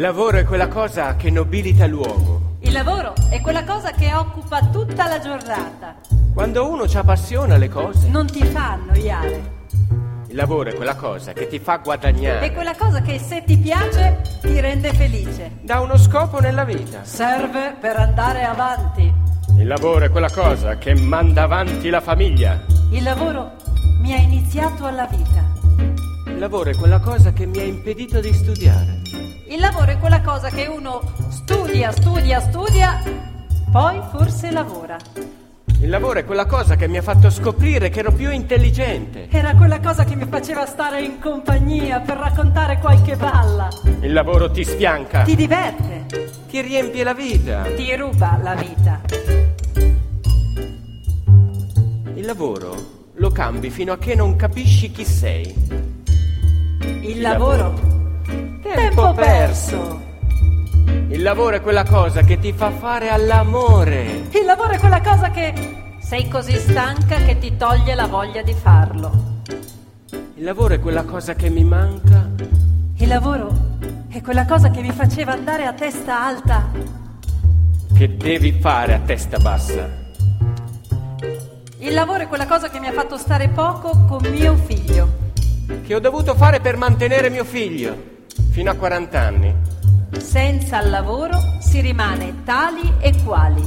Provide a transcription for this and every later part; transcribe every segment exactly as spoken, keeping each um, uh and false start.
lavoro è quella cosa che nobilita l'uomo. Il lavoro è quella cosa che occupa tutta la giornata. Quando uno ci appassiona le cose, non ti fa annoiare. Il lavoro è quella cosa che ti fa guadagnare. È quella cosa che se ti piace ti rende felice. Dà uno scopo nella vita. Serve per andare avanti. Il lavoro è quella cosa che manda avanti la famiglia. Il lavoro mi ha iniziato alla vita. Il lavoro è quella cosa che mi ha impedito di studiare. Il lavoro è quella cosa che uno studia, studia, studia, poi forse lavora. Il lavoro è quella cosa che mi ha fatto scoprire che ero più intelligente. Era quella cosa che mi faceva stare in compagnia per raccontare qualche balla. Il lavoro ti sfianca. Ti diverte. Ti riempie la vita. Ti ruba la vita. Il lavoro lo cambi fino a che non capisci chi sei. Il, Il lavoro... lavoro. Tempo, Tempo perso. perso. Il lavoro è quella cosa che ti fa fare all'amore. Il lavoro è quella cosa che sei così stanca che ti toglie la voglia di farlo. Il lavoro è quella cosa che mi manca. Il lavoro è quella cosa che mi faceva andare a testa alta. Che devi fare a testa bassa. Il lavoro è quella cosa che mi ha fatto stare poco con mio figlio. Che ho dovuto fare per mantenere mio figlio fino a quaranta anni. Senza il lavoro si rimane tali e quali.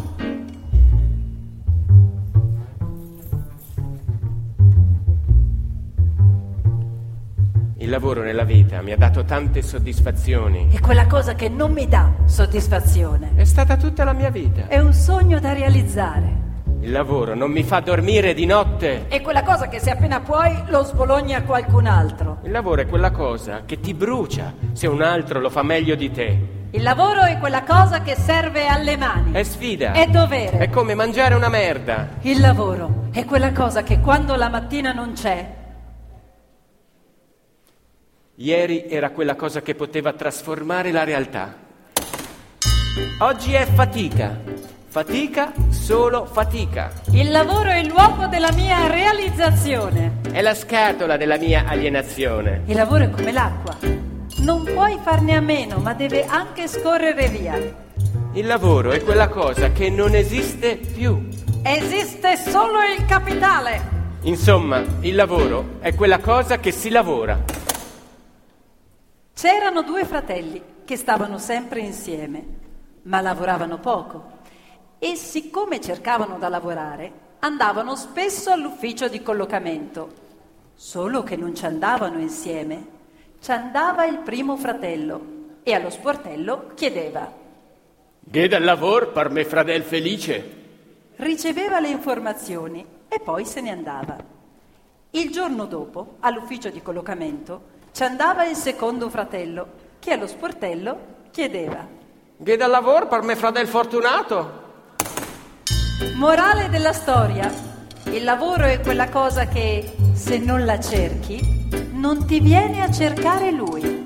Il lavoro nella vita mi ha dato tante soddisfazioni. È quella cosa che non mi dà soddisfazione. È stata tutta la mia vita. È un sogno da realizzare. Il lavoro non mi fa dormire di notte. È quella cosa che se appena puoi lo sbologni a qualcun altro. Il lavoro è quella cosa che ti brucia se un altro lo fa meglio di te. Il lavoro è quella cosa che serve alle mani. È sfida. È dovere. È come mangiare una merda. Il lavoro è quella cosa che quando la mattina non c'è... Ieri era quella cosa che poteva trasformare la realtà. Oggi è fatica. Fatica, solo fatica. Il lavoro è il luogo della mia realizzazione. È la scatola della mia alienazione. Il lavoro è come l'acqua. Non puoi farne a meno, ma deve anche scorrere via. Il lavoro è quella cosa che non esiste più. Esiste solo il capitale. Insomma, il lavoro è quella cosa che si lavora. C'erano due fratelli che stavano sempre insieme, ma lavoravano poco. E siccome cercavano da lavorare, andavano spesso all'ufficio di collocamento. Solo che non ci andavano insieme. Ci andava il primo fratello e allo sportello chiedeva: Che dal lavoro per me fradel felice? Riceveva le informazioni e poi se ne andava. Il giorno dopo, all'ufficio di collocamento, ci andava il secondo fratello che allo sportello chiedeva: Che dal lavoro per me fradel fortunato? Morale della storia: il lavoro è quella cosa che, se non la cerchi, non ti viene a cercare lui.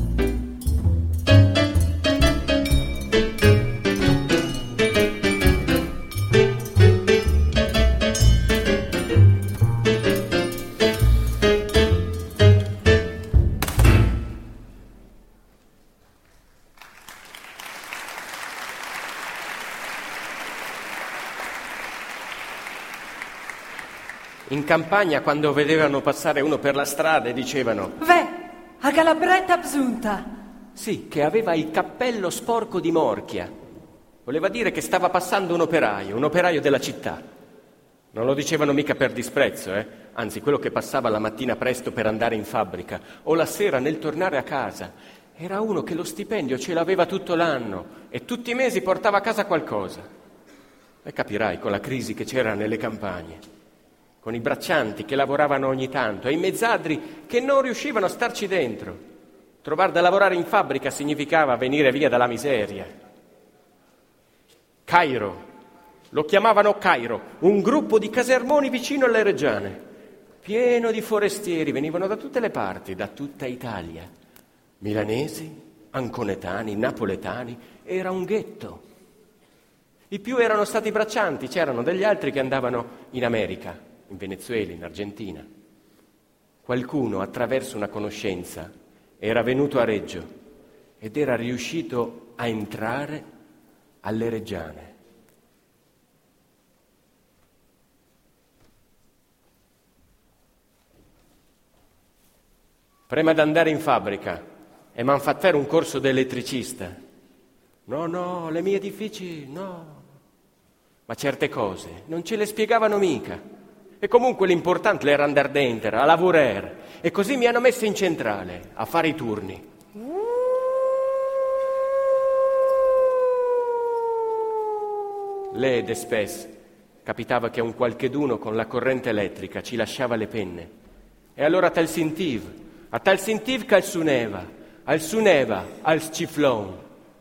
In campagna, quando vedevano passare uno per la strada, dicevano: Ve, a Galabretta Bzunta. Sì, che aveva il cappello sporco di morchia. Voleva dire che stava passando un operaio, un operaio della città. Non lo dicevano mica per disprezzo, eh? Anzi, quello che passava la mattina presto per andare in fabbrica o la sera nel tornare a casa era uno che lo stipendio ce l'aveva tutto l'anno e tutti i mesi portava a casa qualcosa. E capirai con la crisi che c'era nelle campagne, con i braccianti che lavoravano ogni tanto e i mezzadri che non riuscivano a starci dentro. Trovare da lavorare in fabbrica significava venire via dalla miseria. Cairo, lo chiamavano Cairo, un gruppo di casermoni vicino alle Reggiane, pieno di forestieri, venivano da tutte le parti, da tutta Italia. Milanesi, anconetani, napoletani, era un ghetto. I più erano stati braccianti, c'erano degli altri che andavano in America, in Venezuela, in Argentina. Qualcuno, attraverso una conoscenza, era venuto a Reggio ed era riuscito a entrare alle Reggiane. Prima di andare in fabbrica e mi hanno fatto fare un corso da elettricista. No, no, le mie edifici, no. Ma certe cose non ce le spiegavano mica. E comunque l'importante era andare dentro, a lavorare. E così mi hanno messo in centrale, a fare i turni. Lei, de spes, capitava che un qualcheduno con la corrente elettrica ci lasciava le penne. E allora tal sentiv, a tal sentiv che al suneva, al suneva, al sciflon.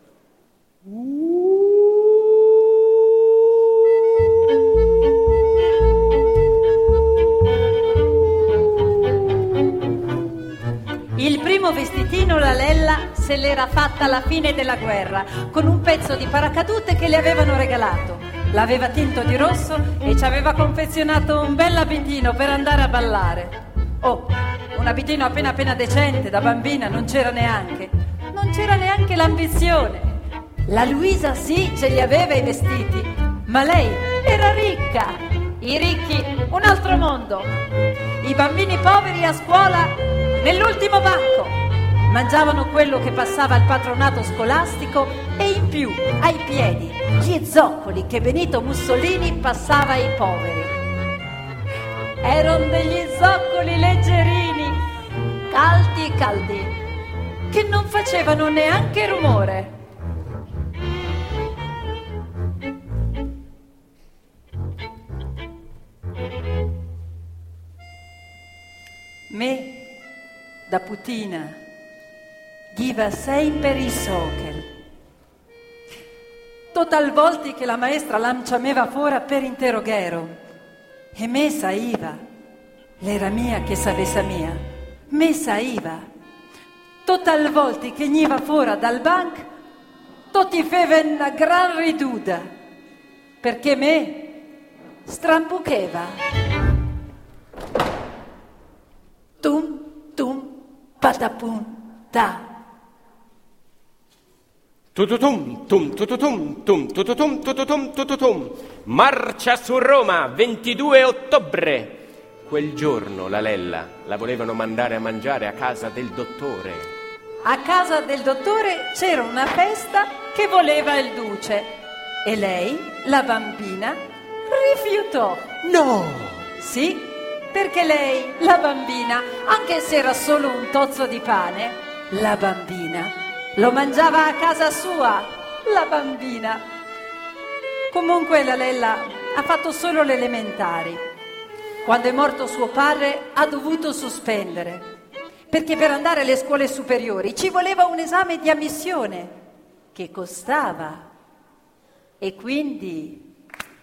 Il primo vestitino la Lella se l'era fatta alla fine della guerra, con un pezzo di paracadute che le avevano regalato. L'aveva tinto di rosso e ci aveva confezionato un bel abitino per andare a ballare. Oh, un abitino appena appena decente, da bambina non c'era neanche. Non c'era neanche l'ambizione. La Luisa sì, ce li aveva i vestiti, ma lei era ricca. I ricchi, un altro mondo. I bambini poveri a scuola, nell'ultimo banco. Mangiavano quello che passava al patronato scolastico e in più, ai piedi, gli zoccoli che Benito Mussolini passava ai poveri. Erano degli zoccoli leggerini, caldi caldi, che non facevano neanche rumore. Me, da putina, giva sempre i sochel. Total volti che la maestra l'amciameva fuori per interroghero. E me saiva, l'era mia che savessa mia, me saiva. Total volti che gniva fuori dal banc, tutti feven una gran riduda, perché me strambucheva. Tum, tum, patapum, ta. Tututum, tum, tututum, tum, tututum, tututum, tututum. Marcia su Roma, ventidue ottobre. Quel giorno la Lella la volevano mandare a mangiare a casa del dottore. A casa del dottore c'era una festa che voleva il duce e lei, la bambina, rifiutò. No! Sì, perché lei, la bambina, anche se era solo un tozzo di pane, la bambina lo mangiava a casa sua, la bambina. Comunque la Lella ha fatto solo le elementari. Quando è morto suo padre ha dovuto sospendere, perché per andare alle scuole superiori ci voleva un esame di ammissione che costava. E quindi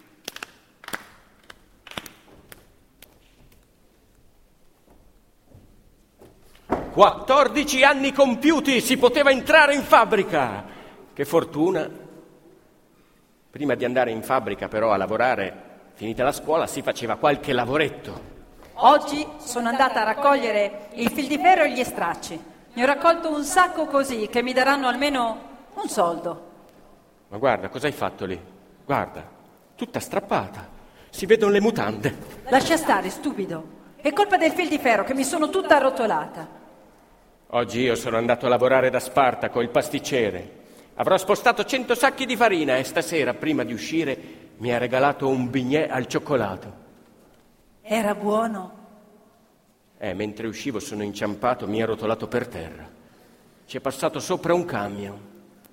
quattordici anni compiuti, si poteva entrare in fabbrica. Che fortuna. Prima di andare in fabbrica però a lavorare, finita la scuola, si faceva qualche lavoretto. Oggi sono andata a raccogliere il fil di ferro e gli stracci. Ne ho raccolto un sacco così che mi daranno almeno un soldo. Ma guarda, cosa hai fatto lì? Guarda, tutta strappata. Si vedono le mutande. Lascia stare, stupido. È colpa del fil di ferro che mi sono tutta arrotolata. Oggi io sono andato a lavorare da Spartaco, il pasticcere. Avrò spostato cento sacchi di farina e stasera, prima di uscire, mi ha regalato un bignè al cioccolato. Era buono? Eh, mentre uscivo sono inciampato, mi ha rotolato per terra. Ci è passato sopra un camion.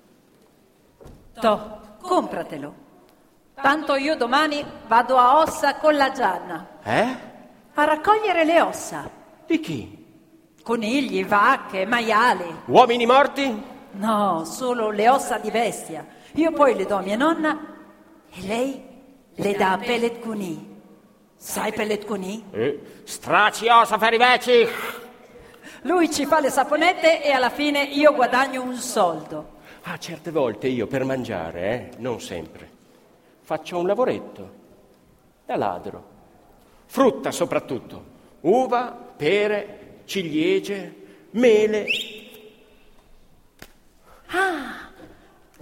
Toh, compratelo. Tanto io domani vado a Ossa con la Gianna. Eh? A raccogliere le ossa. Di chi? Conigli, vacche, maiali. Uomini morti? No, solo le ossa di bestia. Io poi le do a mia nonna e lei le dà a Pellet Cuny. Sai Pellet Cuny? Eh, straci ossa per i vecchi. Lui ci fa le saponette e alla fine io guadagno un soldo. Ah, certe volte io per mangiare, eh, non sempre, faccio un lavoretto da ladro. Frutta soprattutto. Uva, pere, ciliegie, mele.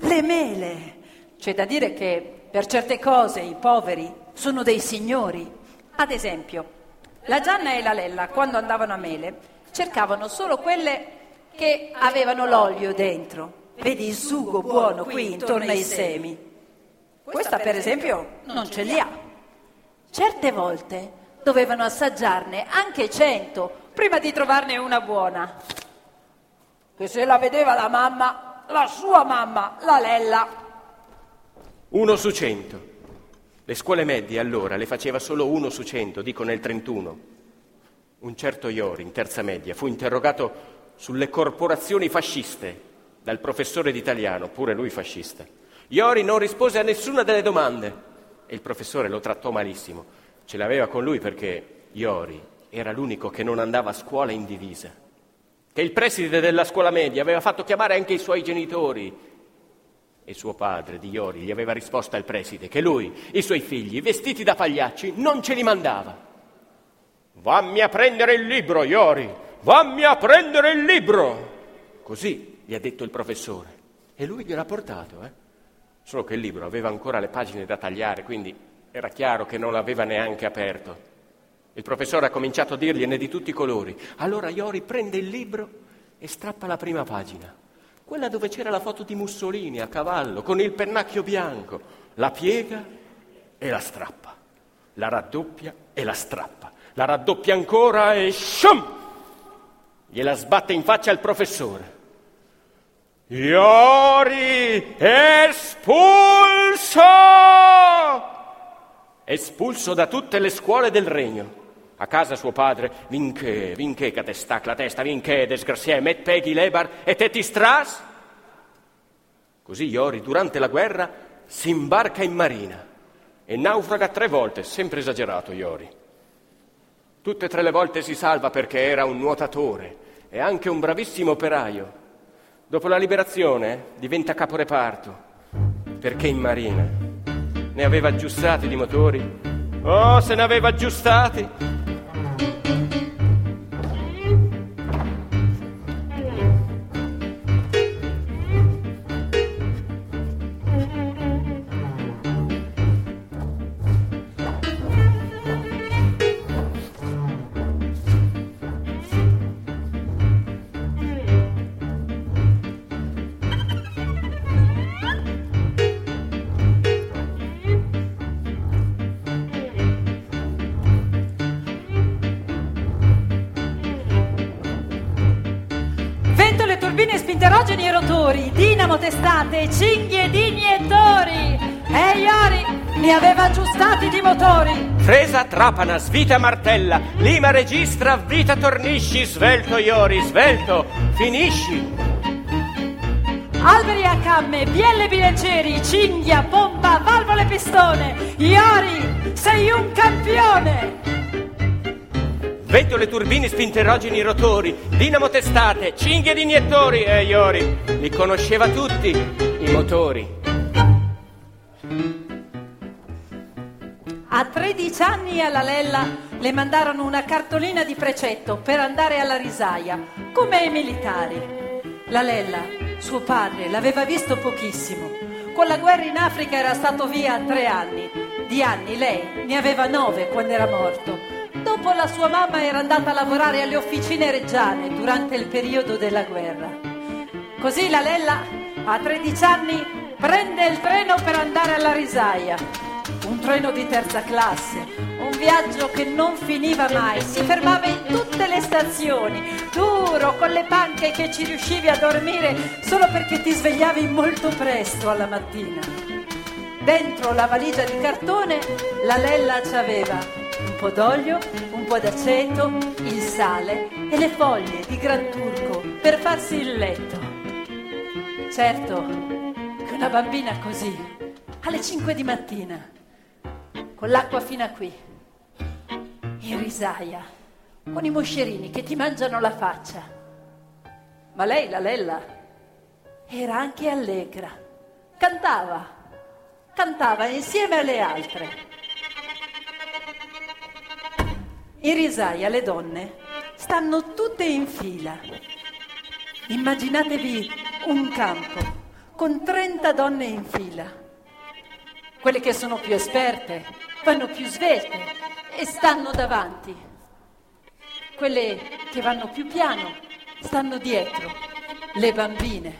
le mele. C'è da dire che per certe cose i poveri sono dei signori. Ad esempio, la Gianna e la Lella, quando andavano a mele, cercavano solo quelle che avevano l'olio dentro. Vedi il sugo buono qui intorno ai semi. Questa, per esempio, non ce li ha. Certe volte dovevano assaggiarne anche cento prima di trovarne una buona. Che se la vedeva la mamma, la sua mamma, la Lella. Uno su cento. Le scuole medie allora le faceva solo uno su cento, dico nel trentuno. Un certo Iori, in terza media, fu interrogato sulle corporazioni fasciste dal professore d'italiano, pure lui fascista. Iori non rispose a nessuna delle domande e il professore lo trattò malissimo. Ce l'aveva con lui perché Iori era l'unico che non andava a scuola in divisa, che il preside della scuola media aveva fatto chiamare anche i suoi genitori e suo padre di Iori gli aveva risposto al preside che lui, i suoi figli, vestiti da pagliacci, non ce li mandava. «Vammi a prendere il libro, Iori! Vammi a prendere il libro!» Così gli ha detto il professore. E lui gliel'ha portato, eh? Solo che il libro aveva ancora le pagine da tagliare, quindi era chiaro che non l'aveva neanche aperto. Il professore ha cominciato a dirgliene di tutti i colori. Allora Iori prende il libro e strappa la prima pagina, quella dove c'era la foto di Mussolini a cavallo, con il pennacchio bianco. La piega e la strappa. La raddoppia e la strappa. La raddoppia ancora e shum! Gliela sbatte in faccia al professore. Iori espulso! Espulso da tutte le scuole del regno. A casa suo padre, vinché, vinché che te stac la testa, vinché, desgraziè, met peghi lebar e te ti stras? Così Iori, durante la guerra, si imbarca in marina e naufraga tre volte, sempre esagerato Iori. Tutte e tre le volte si salva perché era un nuotatore e anche un bravissimo operaio. Dopo la liberazione diventa caporeparto, perché in marina ne aveva aggiustati di motori. Oh, se ne aveva aggiustati! Turbine, spinterogeni e rotori, dinamo, testate, cinghie, digni e tori. E Iori ne aveva aggiustati di motori. Fresa, trapana, svita, martella, lima, registra, vita, tornisci, svelto Iori, svelto, finisci. Alberi a camme, bielle, bilancieri, cinghia, pompa, valvole, pistone. Iori, sei un campione. Ventole, turbini, spinterogeni, rotori, dinamo, testate, cinghie ed iniettori. E Iori li conosceva tutti, i motori. A tredici anni alla Lella le mandarono una cartolina di precetto per andare alla risaia, come ai militari. La Lella, suo padre, l'aveva visto pochissimo. Con la guerra in Africa era stato via tre anni. Di anni lei ne aveva nove quando era morto. Dopo la sua mamma era andata a lavorare alle officine reggiane durante il periodo della guerra. Così la Lella, a tredici anni, prende il treno per andare alla risaia. Un treno di terza classe, un viaggio che non finiva mai, si fermava in tutte le stazioni, duro, con le panche che ci riuscivi a dormire solo perché ti svegliavi molto presto alla mattina. Dentro la valigia di cartone la Lella c'aveva un po' d'olio, un po' d'aceto, il sale e le foglie di gran turco per farsi il letto. Certo che una bambina così, alle cinque di mattina, con l'acqua fino a qui, in risaia, con i moscerini che ti mangiano la faccia. Ma lei, la Lella, era anche allegra, cantava, cantava insieme alle altre. In risaia le donne stanno tutte in fila. Immaginatevi un campo con trenta donne in fila. Quelle che sono più esperte vanno più svelte e stanno davanti. Quelle che vanno più piano stanno dietro, le bambine.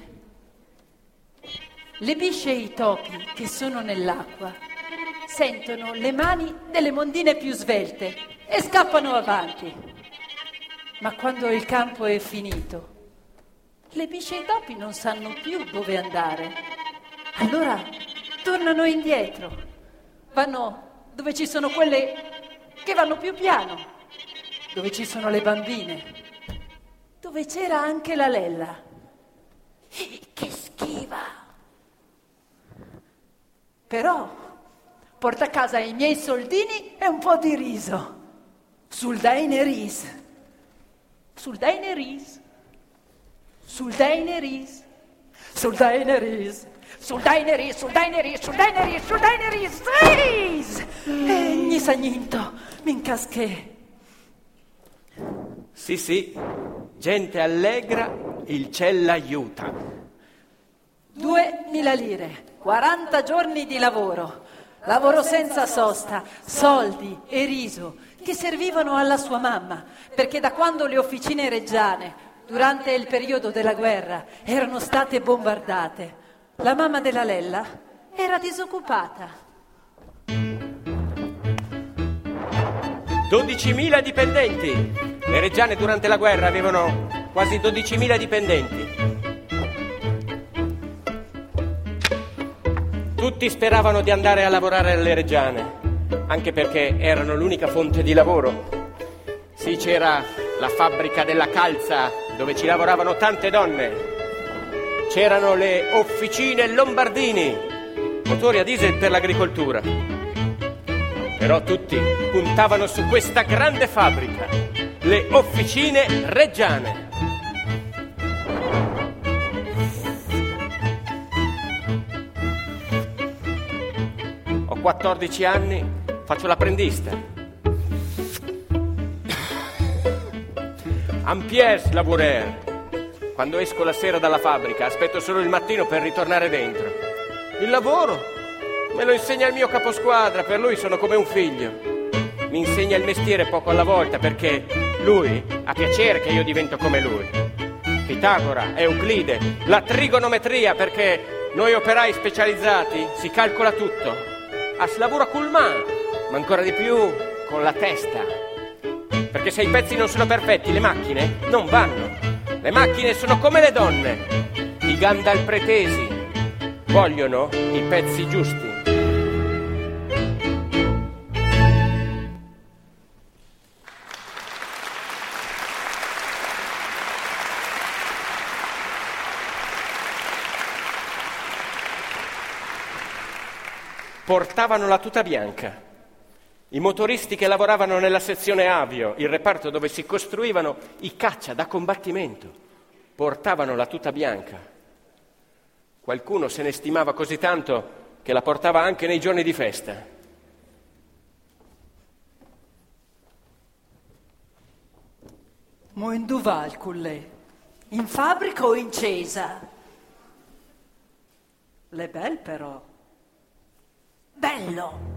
Le bisce e i topi che sono nell'acqua sentono le mani delle mondine più svelte e scappano avanti. Ma quando il campo è finito, le bisce e i topi non sanno più dove andare. Allora tornano indietro, vanno dove ci sono quelle che vanno più piano, dove ci sono le bambine, dove c'era anche la Lella. Che schiva! Però porta a casa i miei soldini e un po' di riso. Sul Daenerys. Sul Daenerys. Sul Daenerys. Sul Daenerys. Sul Daenerys, sul Daenerys, sul Daenerys, sul Daenerys. Daenerys! E gli sa niente, mi incasché. Sì, sì, gente allegra, il ciel l'aiuta. Duemila lire, quaranta giorni di lavoro, lavoro senza sosta, soldi e riso che servivano alla sua mamma, perché da quando le officine reggiane, durante il periodo della guerra, erano state bombardate, la mamma della Lella era disoccupata. dodicimila dipendenti. Le reggiane durante la guerra avevano quasi dodicimila dipendenti. Tutti speravano di andare a lavorare alle reggiane, anche perché erano l'unica fonte di lavoro. Sì, c'era la fabbrica della calza, dove ci lavoravano tante donne. C'erano le officine Lombardini, motori a diesel per l'agricoltura. Però tutti puntavano su questa grande fabbrica, le officine reggiane. Ho quattordici anni, faccio l'apprendista. Un pièce laborer. Quando esco la sera dalla fabbrica, aspetto solo il mattino per ritornare dentro. Il lavoro me lo insegna il mio caposquadra, per lui sono come un figlio. Mi insegna il mestiere poco alla volta perché lui ha piacere che io divento come lui. Pitagora, Euclide, la trigonometria, perché noi operai specializzati si calcola tutto. A lavora col man, ma ancora di più con la testa. Perché se i pezzi non sono perfetti, le macchine non vanno. Le macchine sono come le donne, i Gandalf pretesi, vogliono i pezzi giusti. Portavano la tuta bianca. I motoristi che lavoravano nella sezione avio, il reparto dove si costruivano i caccia da combattimento, portavano la tuta bianca. Qualcuno se ne stimava così tanto che la portava anche nei giorni di festa. Ma in dove va il cullè? In fabbrica o in chiesa? L'è bel però. Bello!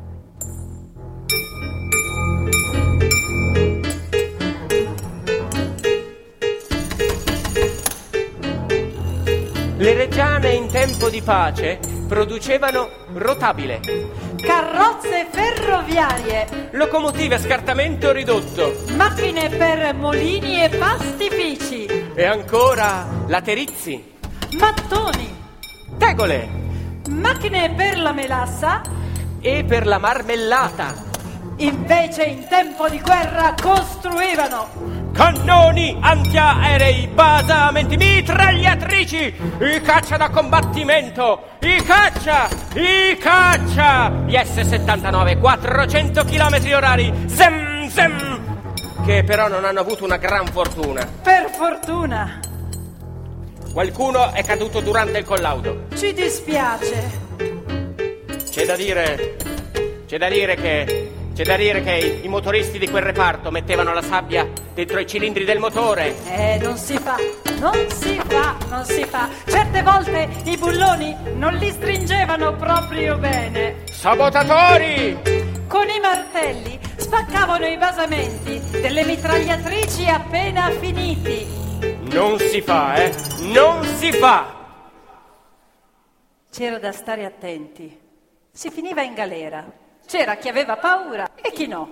Le reggiane in tempo di pace producevano rotabile, carrozze ferroviarie, locomotive a scartamento ridotto, macchine per molini e pastifici, e ancora laterizi, mattoni, tegole, macchine per la melassa e per la marmellata. Invece in tempo di guerra costruivano cannoni antiaerei, basamenti, mitragliatrici, i caccia da combattimento, i caccia, i caccia, gli S settantanove, quattrocento chilometri orari, zem zem, che però non hanno avuto una gran fortuna. Per fortuna. Qualcuno è caduto durante il collaudo. Ci dispiace. C'è da dire, c'è da dire che C'è da dire che i, i motoristi di quel reparto mettevano la sabbia dentro i cilindri del motore. Eh, non si fa, non si fa, non si fa. Certe volte i bulloni non li stringevano proprio bene. Sabotatori! Con i martelli spaccavano i basamenti delle mitragliatrici appena finiti. Non si fa, eh? Non si fa! C'era da stare attenti. Si finiva in galera. C'era chi aveva paura e chi no.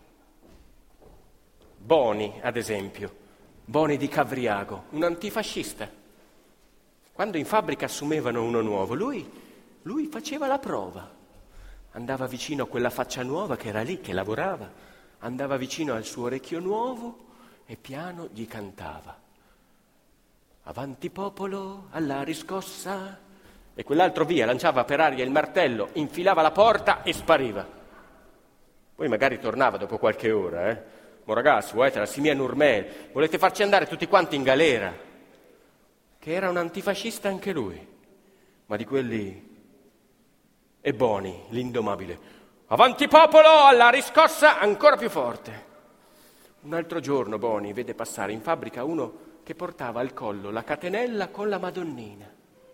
Boni, ad esempio. Boni di Cavriago, un antifascista. Quando in fabbrica assumevano uno nuovo, lui, lui faceva la prova. Andava vicino a quella faccia nuova che era lì, che lavorava. Andava vicino al suo orecchio nuovo e piano gli cantava. Avanti popolo, alla riscossa. E quell'altro via, lanciava per aria il martello, infilava la porta e spariva. Poi magari tornava dopo qualche ora, eh. Mo ragazzi, vuoi la simia Nurmel, volete farci andare tutti quanti in galera? Che era un antifascista anche lui, ma di quelli... E Boni, l'indomabile. Avanti popolo, alla riscossa ancora più forte. Un altro giorno Boni vede passare in fabbrica uno che portava al collo la catenella con la Madonnina.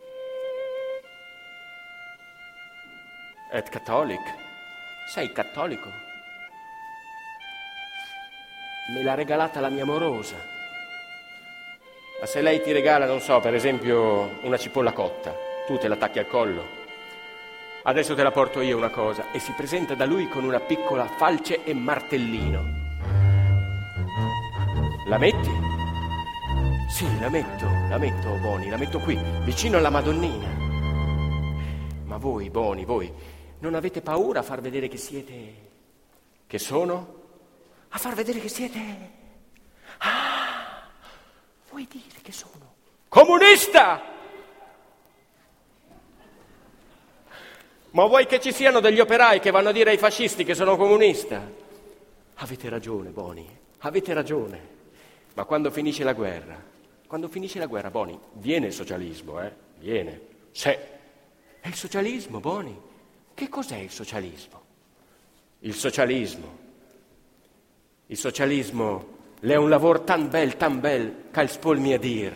Et catholic? Sei cattolico? Me l'ha regalata la mia morosa. Ma se lei ti regala, non so, per esempio una cipolla cotta, tu te la attacchi al collo. Adesso te la porto io una cosa. E si presenta da lui con una piccola falce e martellino. La metti? Sì, la metto, la metto, Boni, la metto qui, vicino alla Madonnina. Ma voi, Boni, voi... non avete paura a far vedere che siete... Che sono? A far vedere che siete... Ah! Vuoi dire che sono... Comunista! Ma vuoi che ci siano degli operai che vanno a dire ai fascisti che sono comunista? Avete ragione, Boni, avete ragione. Ma quando finisce la guerra, quando finisce la guerra, Boni, viene il socialismo, eh? Viene. Sì. È il socialismo, Boni. Che cos'è il socialismo? Il socialismo. Il socialismo è un lavoro tan bel, tan bel, che spol mia dir.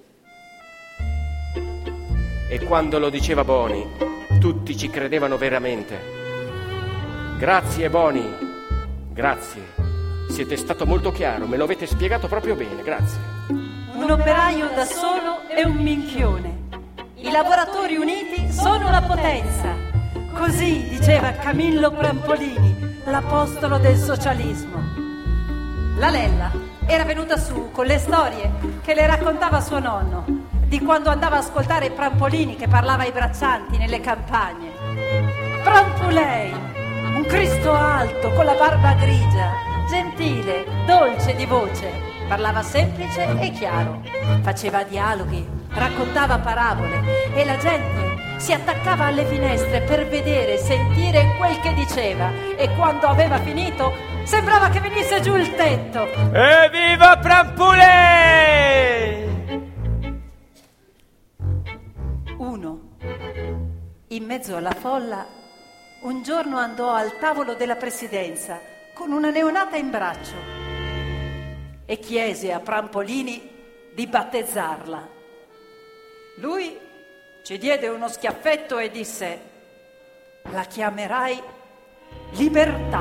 E quando lo diceva Boni, tutti ci credevano veramente. Grazie, Boni, grazie. Siete stato molto chiaro, me lo avete spiegato proprio bene, grazie. Un operaio da solo è un minchione. I lavoratori uniti sono una potenza. Così diceva Camillo Prampolini, l'apostolo del socialismo. La Lella era venuta su con le storie che le raccontava suo nonno, di quando andava a ascoltare Prampolini che parlava ai braccianti nelle campagne. Prampulei, un Cristo alto con la barba grigia, gentile, dolce di voce, parlava semplice e chiaro, faceva dialoghi, raccontava parabole e la gente si attaccava alle finestre per vedere, sentire quel che diceva e quando aveva finito sembrava che venisse giù il tetto. Evviva Prampulè! Uno, in mezzo alla folla, un giorno andò al tavolo della presidenza con una neonata in braccio e chiese a Prampolini di battezzarla. Lui ci diede uno schiaffetto e disse: la chiamerai libertà.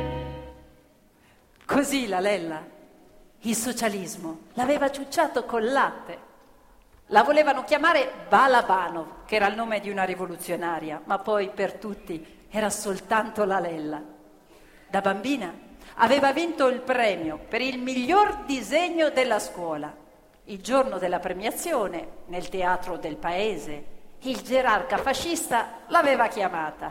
Così la Lella, il socialismo, l'aveva ciucciato col latte. La volevano chiamare Balabanov, che era il nome di una rivoluzionaria, ma poi per tutti era soltanto la Lella. Da bambina aveva vinto il premio per il miglior disegno della scuola. Il giorno della premiazione, nel teatro del paese, il gerarca fascista l'aveva chiamata.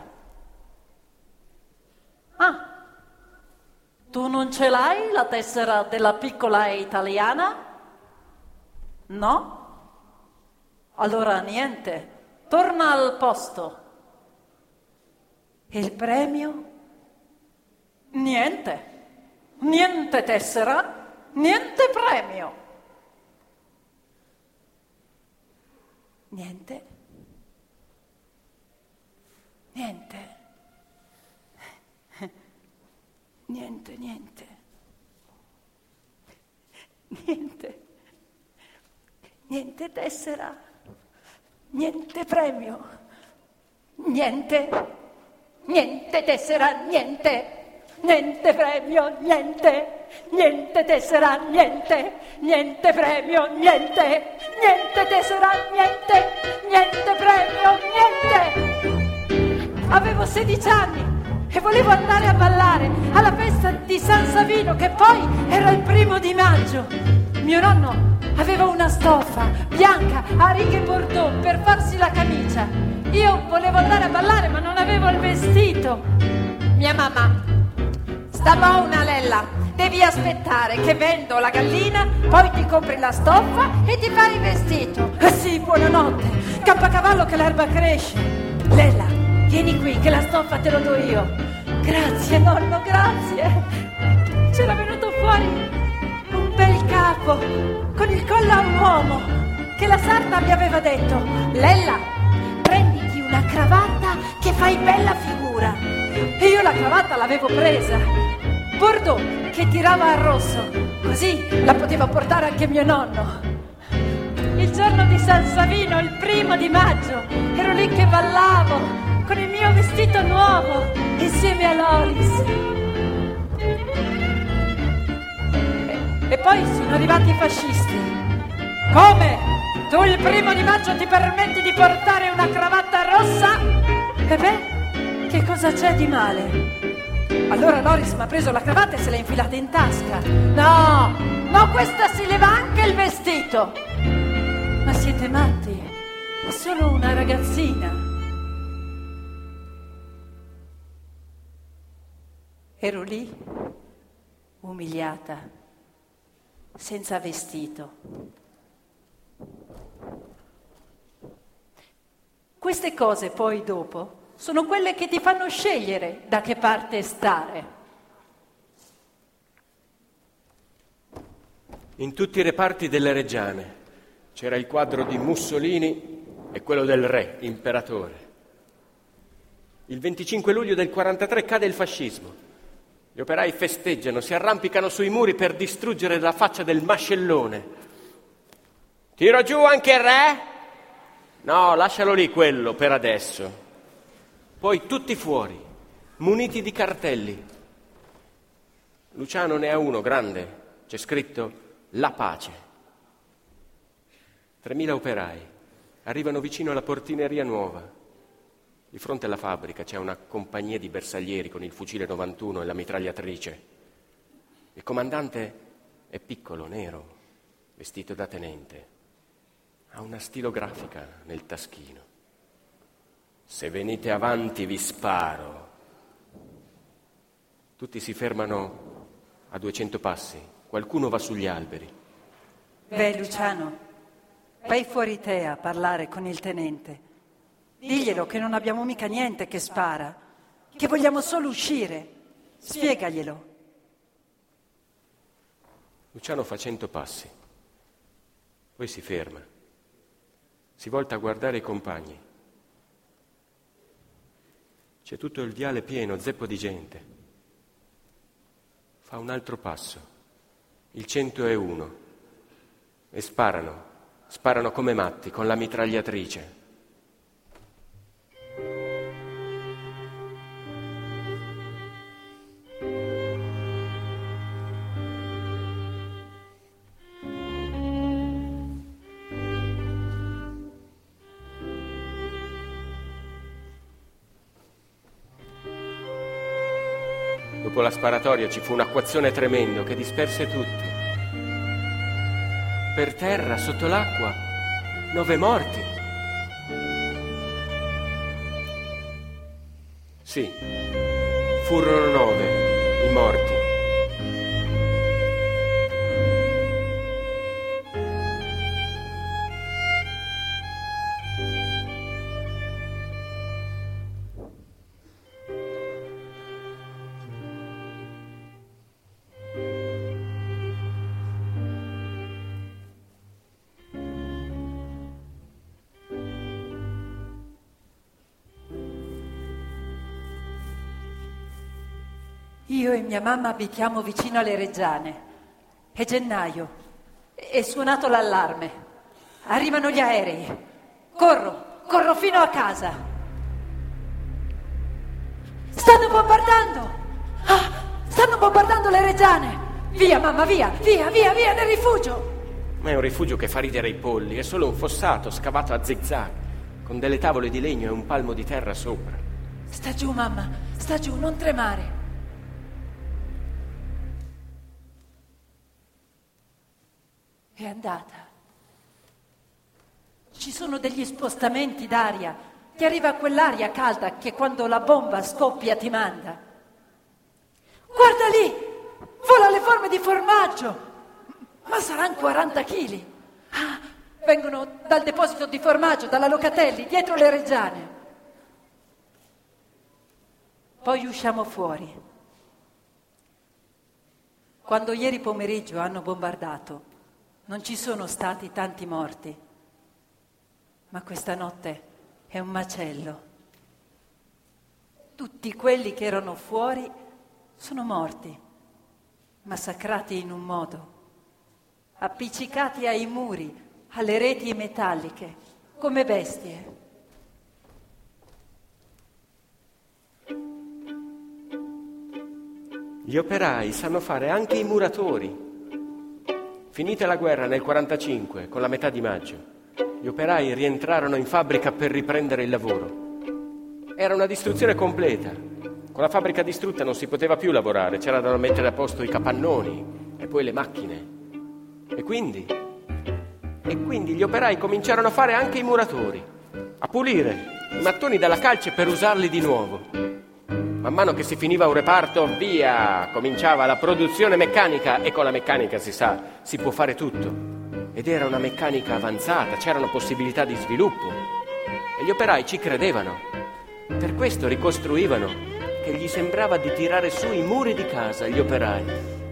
Ah, tu non ce l'hai la tessera della piccola italiana? No? Allora niente, torna al posto. E il premio? Niente. Niente tessera, niente premio. Niente. Niente. Niente, niente. Niente. Niente tessera. Niente premio. Niente. Niente tessera, niente. Niente premio, niente. Niente tessera, niente. Niente premio, niente. Niente tessera, niente. Niente premio, niente. Avevo sedici anni e volevo andare a ballare alla festa di San Savino, che poi era il primo di maggio. Mio nonno aveva una stoffa bianca a righe bordeaux per farsi la camicia. Io volevo andare a ballare ma non avevo il vestito. Mia mamma: sta buona Lella, devi aspettare che vendo la gallina, poi ti compri la stoffa e ti fai il vestito. Ah sì, buonanotte, campacavallo che l'erba cresce. Lella, vieni qui che la stoffa te lo do io. Grazie nonno, grazie. C'era venuto fuori un bel capo con il collo a un uomo che la sarta mi aveva detto: Lella, prenditi una cravatta che fai bella figura. E io la cravatta l'avevo presa, bordeaux che tirava a rosso, così la poteva portare anche mio nonno. Il giorno di San Savino, il primo di maggio, ero lì che ballavo con il mio vestito nuovo insieme a Loris. E, e poi sono arrivati i fascisti. Come? Tu il primo di maggio ti permetti di portare una cravatta rossa? E beh, che cosa c'è di male? Allora Loris mi ha preso la cravatta e se l'ha infilata in tasca. No, no, questa si leva anche il vestito. Ma siete matti? È solo una ragazzina. Ero lì, umiliata, senza vestito. Queste cose poi dopo sono quelle che ti fanno scegliere da che parte stare. In tutti i reparti delle Reggiane c'era il quadro di Mussolini e quello del re, imperatore. Il venticinque luglio del quarantatré cade il fascismo. Gli operai festeggiano, si arrampicano sui muri per distruggere la faccia del mascellone. Tiro giù anche il re? No, lascialo lì quello per adesso. Poi tutti fuori, muniti di cartelli. Luciano ne ha uno grande, c'è scritto La pace. Tremila operai arrivano vicino alla portineria nuova. Di fronte alla fabbrica c'è una compagnia di bersaglieri con il fucile novantuno e la mitragliatrice. Il comandante è piccolo, nero, vestito da tenente. Ha una stilografica nel taschino. Se venite avanti vi sparo. Tutti si fermano a duecento passi. Qualcuno va sugli alberi. Beh, Luciano, vai fuori te a parlare con il tenente. Diglielo che non abbiamo mica niente che spara, che vogliamo solo uscire. Spiegaglielo. Luciano fa cento passi. Poi si ferma. Si volta a guardare i compagni. C'è tutto il viale pieno, zeppo di gente. Fa un altro passo, il cento e uno, e sparano, sparano come matti con la mitragliatrice. Dopo la sparatoria ci fu un acquazzone tremendo che disperse tutti. Per terra, sotto l'acqua, nove morti. Sì, furono nove i morti. Io e mia mamma abitiamo vicino alle Reggiane. È gennaio. È suonato l'allarme. Arrivano gli aerei. Corro, corro fino a casa. Stanno bombardando! Ah, stanno bombardando le Reggiane! Via, mamma, via, via, via, via, nel rifugio! Ma è un rifugio che fa ridere i polli, è solo un fossato scavato a zig-zag, con delle tavole di legno e un palmo di terra sopra. Sta giù, mamma, sta giù, non tremare. È andata. Ci sono degli spostamenti d'aria. Ti arriva quell'aria calda che quando la bomba scoppia ti manda. Guarda lì! Vola le forme di formaggio! Ma saranno quaranta chili. Ah, vengono dal deposito di formaggio, dalla Locatelli, dietro le Reggiane. Poi usciamo fuori. Quando ieri pomeriggio hanno bombardato, non ci sono stati tanti morti, ma questa notte è un macello. Tutti quelli che erano fuori sono morti, massacrati in un modo, appiccicati ai muri, alle reti metalliche, come bestie. Gli operai sanno fare anche i muratori. Finita la guerra nel quarantacinque, con la metà di maggio, gli operai rientrarono in fabbrica per riprendere il lavoro. Era una distruzione completa. Con la fabbrica distrutta non si poteva più lavorare, c'era da mettere a posto i capannoni e poi le macchine. E quindi? E quindi gli operai cominciarono a fare anche i muratori, a pulire i mattoni dalla calce per usarli di nuovo. Man mano che si finiva un reparto, via, cominciava la produzione meccanica, e con la meccanica, si sa, si può fare tutto. Ed era una meccanica avanzata, c'erano possibilità di sviluppo. E gli operai ci credevano. Per questo ricostruivano, che gli sembrava di tirare su i muri di casa, gli operai.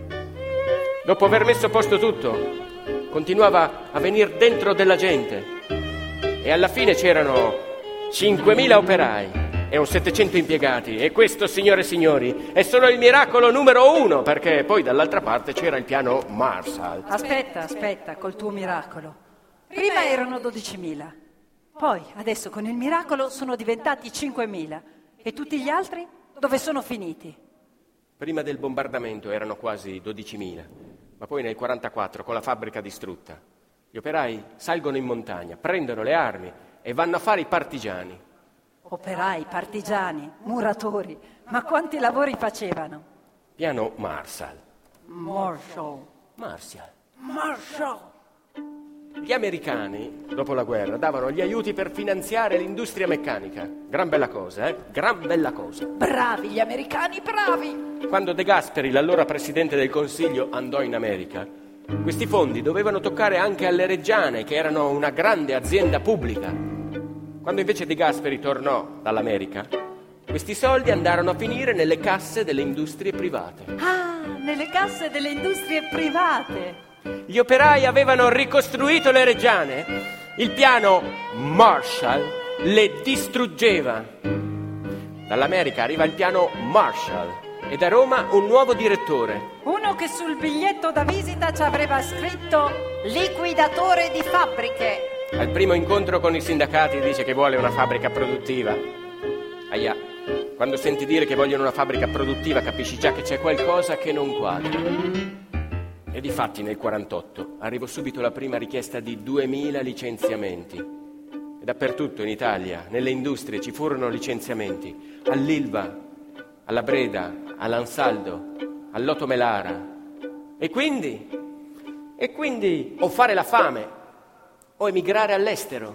Dopo aver messo a posto tutto, continuava a venire dentro della gente. E alla fine c'erano cinquemila operai e un settecento impiegati, e questo, signore e signori, è solo il miracolo numero uno, perché poi dall'altra parte c'era il piano Marshall. Aspetta, aspetta, col tuo miracolo. Prima erano dodicimila, poi adesso con il miracolo sono diventati cinquemila. E tutti gli altri dove sono finiti? Prima del bombardamento erano quasi dodicimila, ma poi nel quarantaquattro, con la fabbrica distrutta, gli operai salgono in montagna, prendono le armi e vanno a fare i partigiani. Operai, partigiani, muratori, ma quanti lavori facevano? Piano Marshall. Marshall. Marshall. Marshall. Gli americani, dopo la guerra, davano gli aiuti per finanziare l'industria meccanica. Gran bella cosa, eh? Gran bella cosa. Bravi gli americani, bravi! Quando De Gasperi, l'allora presidente del Consiglio, andò in America, questi fondi dovevano toccare anche alle Reggiane, che erano una grande azienda pubblica. Quando invece De Gasperi tornò dall'America, questi soldi andarono a finire nelle casse delle industrie private. Ah, nelle casse delle industrie private! Gli operai avevano ricostruito le Reggiane. Il piano Marshall le distruggeva. Dall'America arriva il piano Marshall e da Roma un nuovo direttore. Uno che sul biglietto da visita ci aveva scritto liquidatore di fabbriche. Al primo incontro con i sindacati dice che vuole una fabbrica produttiva. Ahia, quando senti dire che vogliono una fabbrica produttiva capisci già che c'è qualcosa che non quadra. E difatti nel quarantotto arrivò subito la prima richiesta di duemila licenziamenti. E dappertutto in Italia, nelle industrie, ci furono licenziamenti. All'Ilva, alla Breda, all'Ansaldo, all'Otto Melara. E quindi? E quindi o fare la fame o emigrare all'estero.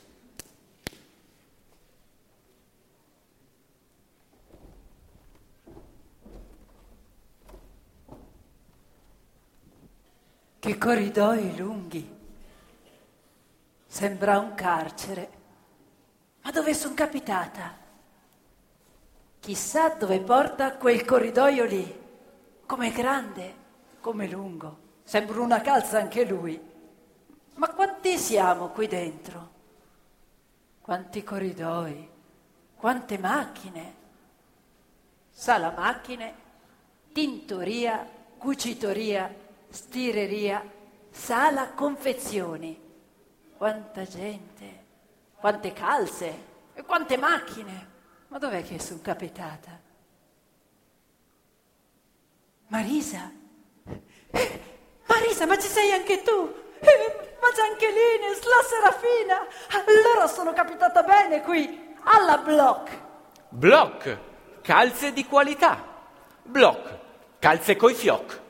Che corridoi lunghi. Sembra un carcere. Ma dove sono capitata? Chissà dove porta quel corridoio lì. Com'è grande, come lungo. Sembra una calza anche lui. Ma quanti siamo qui dentro? Quanti corridoi, quante macchine. Sala macchine, tintoria, cucitoria, stireria, sala confezioni. Quanta gente, quante calze e quante macchine. Ma dov'è che sono capitata? Marisa? Eh, Marisa, ma ci sei anche tu? Eh, ma Giancheline, la Serafina. Allora sono capitata bene qui, alla Bloch. Bloch, calze di qualità. Bloch, calze coi fioc.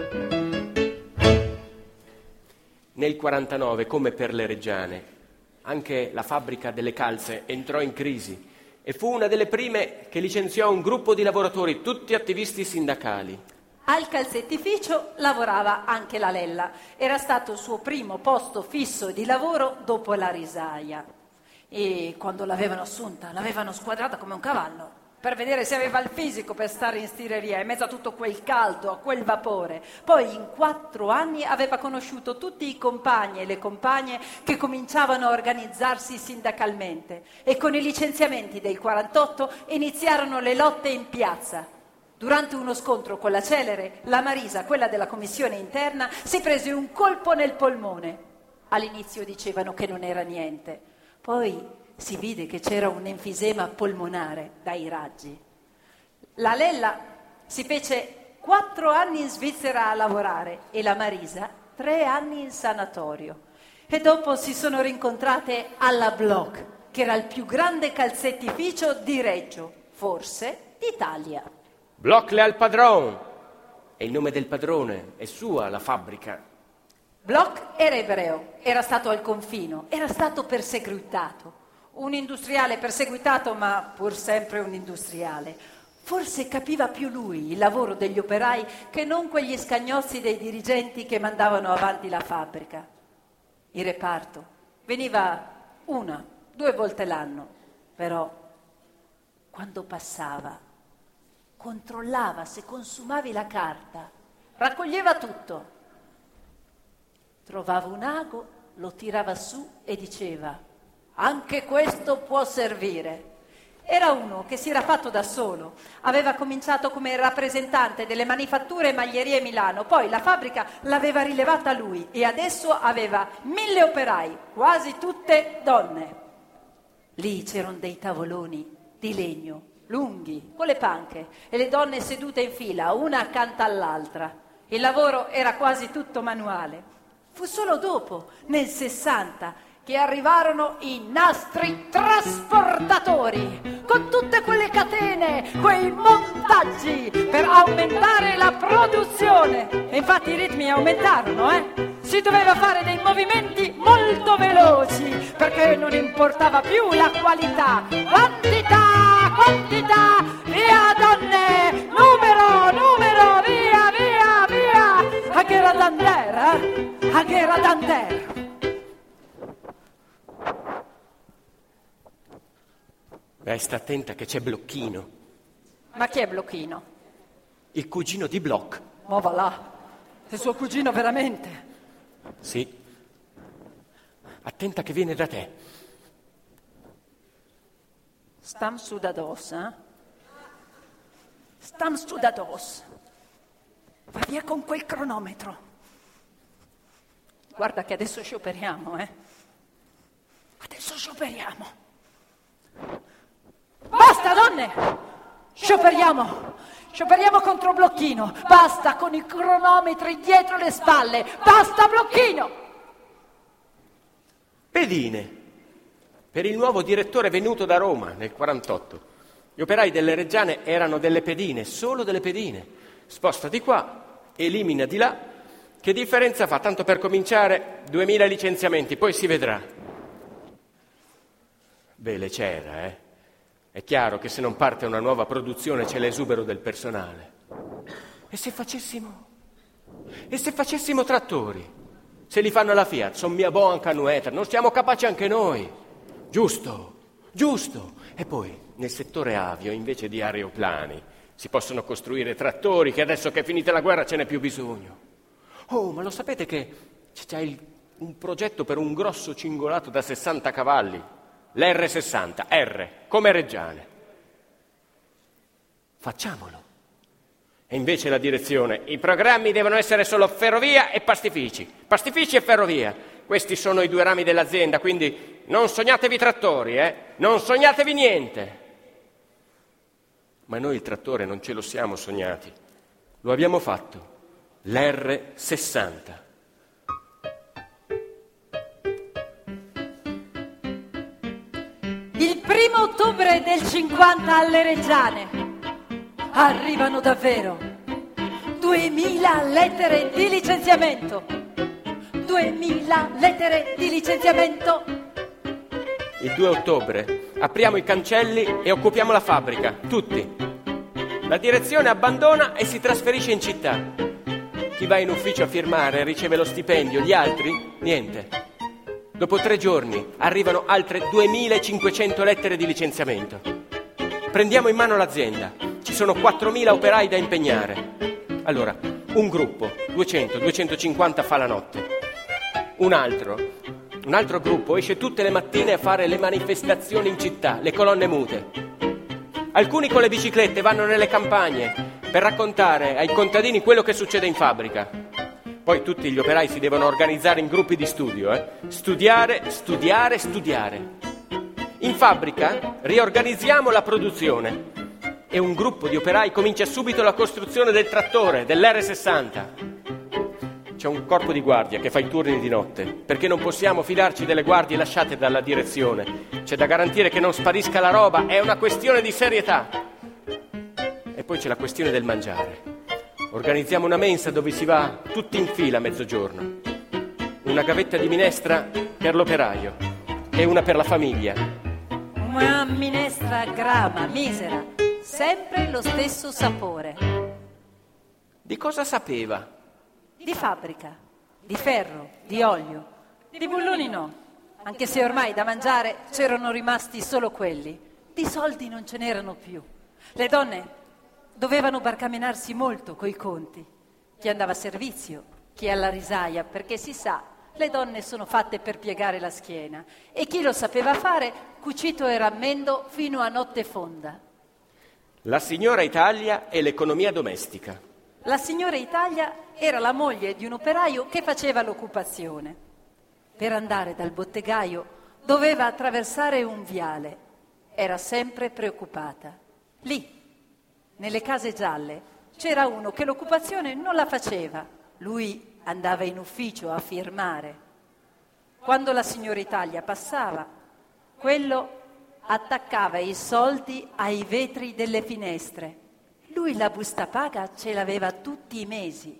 Nel quarantanove, come per le Reggiane, anche la fabbrica delle calze entrò in crisi e fu una delle prime che licenziò un gruppo di lavoratori, tutti attivisti sindacali. Al calzettificio lavorava anche la Lella. Era stato il suo primo posto fisso di lavoro dopo la risaia. E quando l'avevano assunta, l'avevano squadrata come un cavallo, per vedere se aveva il fisico per stare in stireria in mezzo a tutto quel caldo, a quel vapore. Poi in quattro anni aveva conosciuto tutti i compagni e le compagne che cominciavano a organizzarsi sindacalmente e con i licenziamenti del quarantotto iniziarono le lotte in piazza. Durante uno scontro con la Celere, la Marisa, quella della commissione interna, si prese un colpo nel polmone. All'inizio dicevano che non era niente, poi si vide che c'era un enfisema polmonare dai raggi. La Lella si fece quattro anni in Svizzera a lavorare e la Marisa tre anni in sanatorio. E dopo si sono rincontrate alla Bloch, che era il più grande calzettificio di Reggio, forse d'Italia. Bloch le al padron. È il nome del padrone, è sua la fabbrica. Bloch era ebreo, era stato al confino, era stato perseguitato. Un industriale perseguitato, ma pur sempre un industriale. Forse capiva più lui il lavoro degli operai che non quegli scagnozzi dei dirigenti che mandavano avanti la fabbrica. Il reparto veniva una, due volte l'anno, però quando passava controllava se consumavi la carta, raccoglieva tutto. Trovava un ago, lo tirava su e diceva: anche questo può servire. Era uno che si era fatto da solo, aveva cominciato come rappresentante delle manifatture e maglierie Milano, poi la fabbrica l'aveva rilevata lui e adesso aveva mille operai, quasi tutte donne. Lì c'erano dei tavoloni di legno, lunghi, con le panche, e le donne sedute in fila, una accanto all'altra. Il lavoro era quasi tutto manuale. Fu solo dopo, nel sessanta, che arrivarono i nastri trasportatori, con tutte quelle catene, quei montaggi per aumentare la produzione. E infatti i ritmi aumentarono, eh? Si doveva fare dei movimenti molto veloci, perché non importava più la qualità. Quantità, quantità, via donne, numero, numero, via, via, via. Anche Radander, eh? Anche Radander. Beh, sta attenta che c'è Blocchino. Ma chi è Blocchino? Il cugino di Bloch. Ma va là, è suo cugino veramente? Sì. Attenta che viene da te. Stam su da dos, eh? Stam su da dos. Va via con quel cronometro. Guarda che adesso scioperiamo, eh? Adesso scioperiamo. Basta, donne! Scioperiamo! Scioperiamo contro Blocchino! Basta con i cronometri dietro le spalle! Basta, Blocchino! Pedine. Per il nuovo direttore venuto da Roma nel quarantotto. Gli operai delle Reggiane erano delle pedine, solo delle pedine. Sposta di qua, elimina di là. Che differenza fa? Tanto per cominciare, duemila licenziamenti, poi si vedrà. Beh, c'era, eh? È chiaro che se non parte una nuova produzione c'è l'esubero del personale. E se facessimo? E se facessimo trattori? Se li fanno la Fiat, son mia buona canueta, non siamo capaci anche noi. Giusto, giusto. E poi, nel settore avio, invece di aeroplani, si possono costruire trattori, che adesso che è finita la guerra ce n'è più bisogno. Oh, ma lo sapete che c'è il, un progetto per un grosso cingolato da sessanta cavalli? L'R sessanta, R, come Reggiane. Facciamolo. E invece la direzione: i programmi devono essere solo ferrovia e pastifici, pastifici e ferrovia. Questi sono i due rami dell'azienda, quindi non sognatevi trattori, eh? Non sognatevi niente. Ma noi il trattore non ce lo siamo sognati, lo abbiamo fatto, l'erre sessanta. Il primo ottobre del cinquanta alle Reggiane arrivano davvero duemila lettere di licenziamento. duemila lettere di licenziamento. Il due ottobre apriamo i cancelli e occupiamo la fabbrica, tutti. La direzione abbandona e si trasferisce in città. Chi va in ufficio a firmare riceve lo stipendio, gli altri niente. Dopo tre giorni arrivano altre duemilacinquecento lettere di licenziamento. Prendiamo in mano l'azienda. Ci sono quattromila operai da impegnare. Allora, un gruppo, duecento duecentocinquanta fa la notte. Un altro, un altro gruppo esce tutte le mattine a fare le manifestazioni in città, le colonne mute. Alcuni con le biciclette vanno nelle campagne per raccontare ai contadini quello che succede in fabbrica. Poi tutti gli operai si devono organizzare in gruppi di studio, eh? Studiare, studiare, studiare. In fabbrica riorganizziamo la produzione e un gruppo di operai comincia subito la costruzione del trattore, dell'erre sessanta. C'è un corpo di guardia che fa i turni di notte, perché non possiamo fidarci delle guardie lasciate dalla direzione. C'è da garantire che non sparisca la roba, è una questione di serietà. E poi c'è la questione del mangiare. Organizziamo una mensa dove si va tutti in fila a mezzogiorno. Una gavetta di minestra per l'operaio e una per la famiglia. Una minestra grama, misera, sempre lo stesso sapore. Di cosa sapeva? Di fabbrica, di ferro, di olio, di bulloni no, anche se ormai da mangiare c'erano rimasti solo quelli. Di soldi non ce n'erano più. Le donne dovevano barcamenarsi molto coi conti. Chi andava a servizio, chi alla risaia, perché si sa, le donne sono fatte per piegare la schiena. E chi lo sapeva fare, cucito e rammendo fino a notte fonda. La signora Italia e l'economia domestica. La signora Italia era la moglie di un operaio che faceva l'occupazione. Per andare dal bottegaio doveva attraversare un viale. Era sempre preoccupata. Lì, nelle case gialle, c'era uno che l'occupazione non la faceva. Lui andava in ufficio a firmare. Quando la signora Italia passava, quello attaccava i soldi ai vetri delle finestre. Lui la busta paga ce l'aveva tutti i mesi.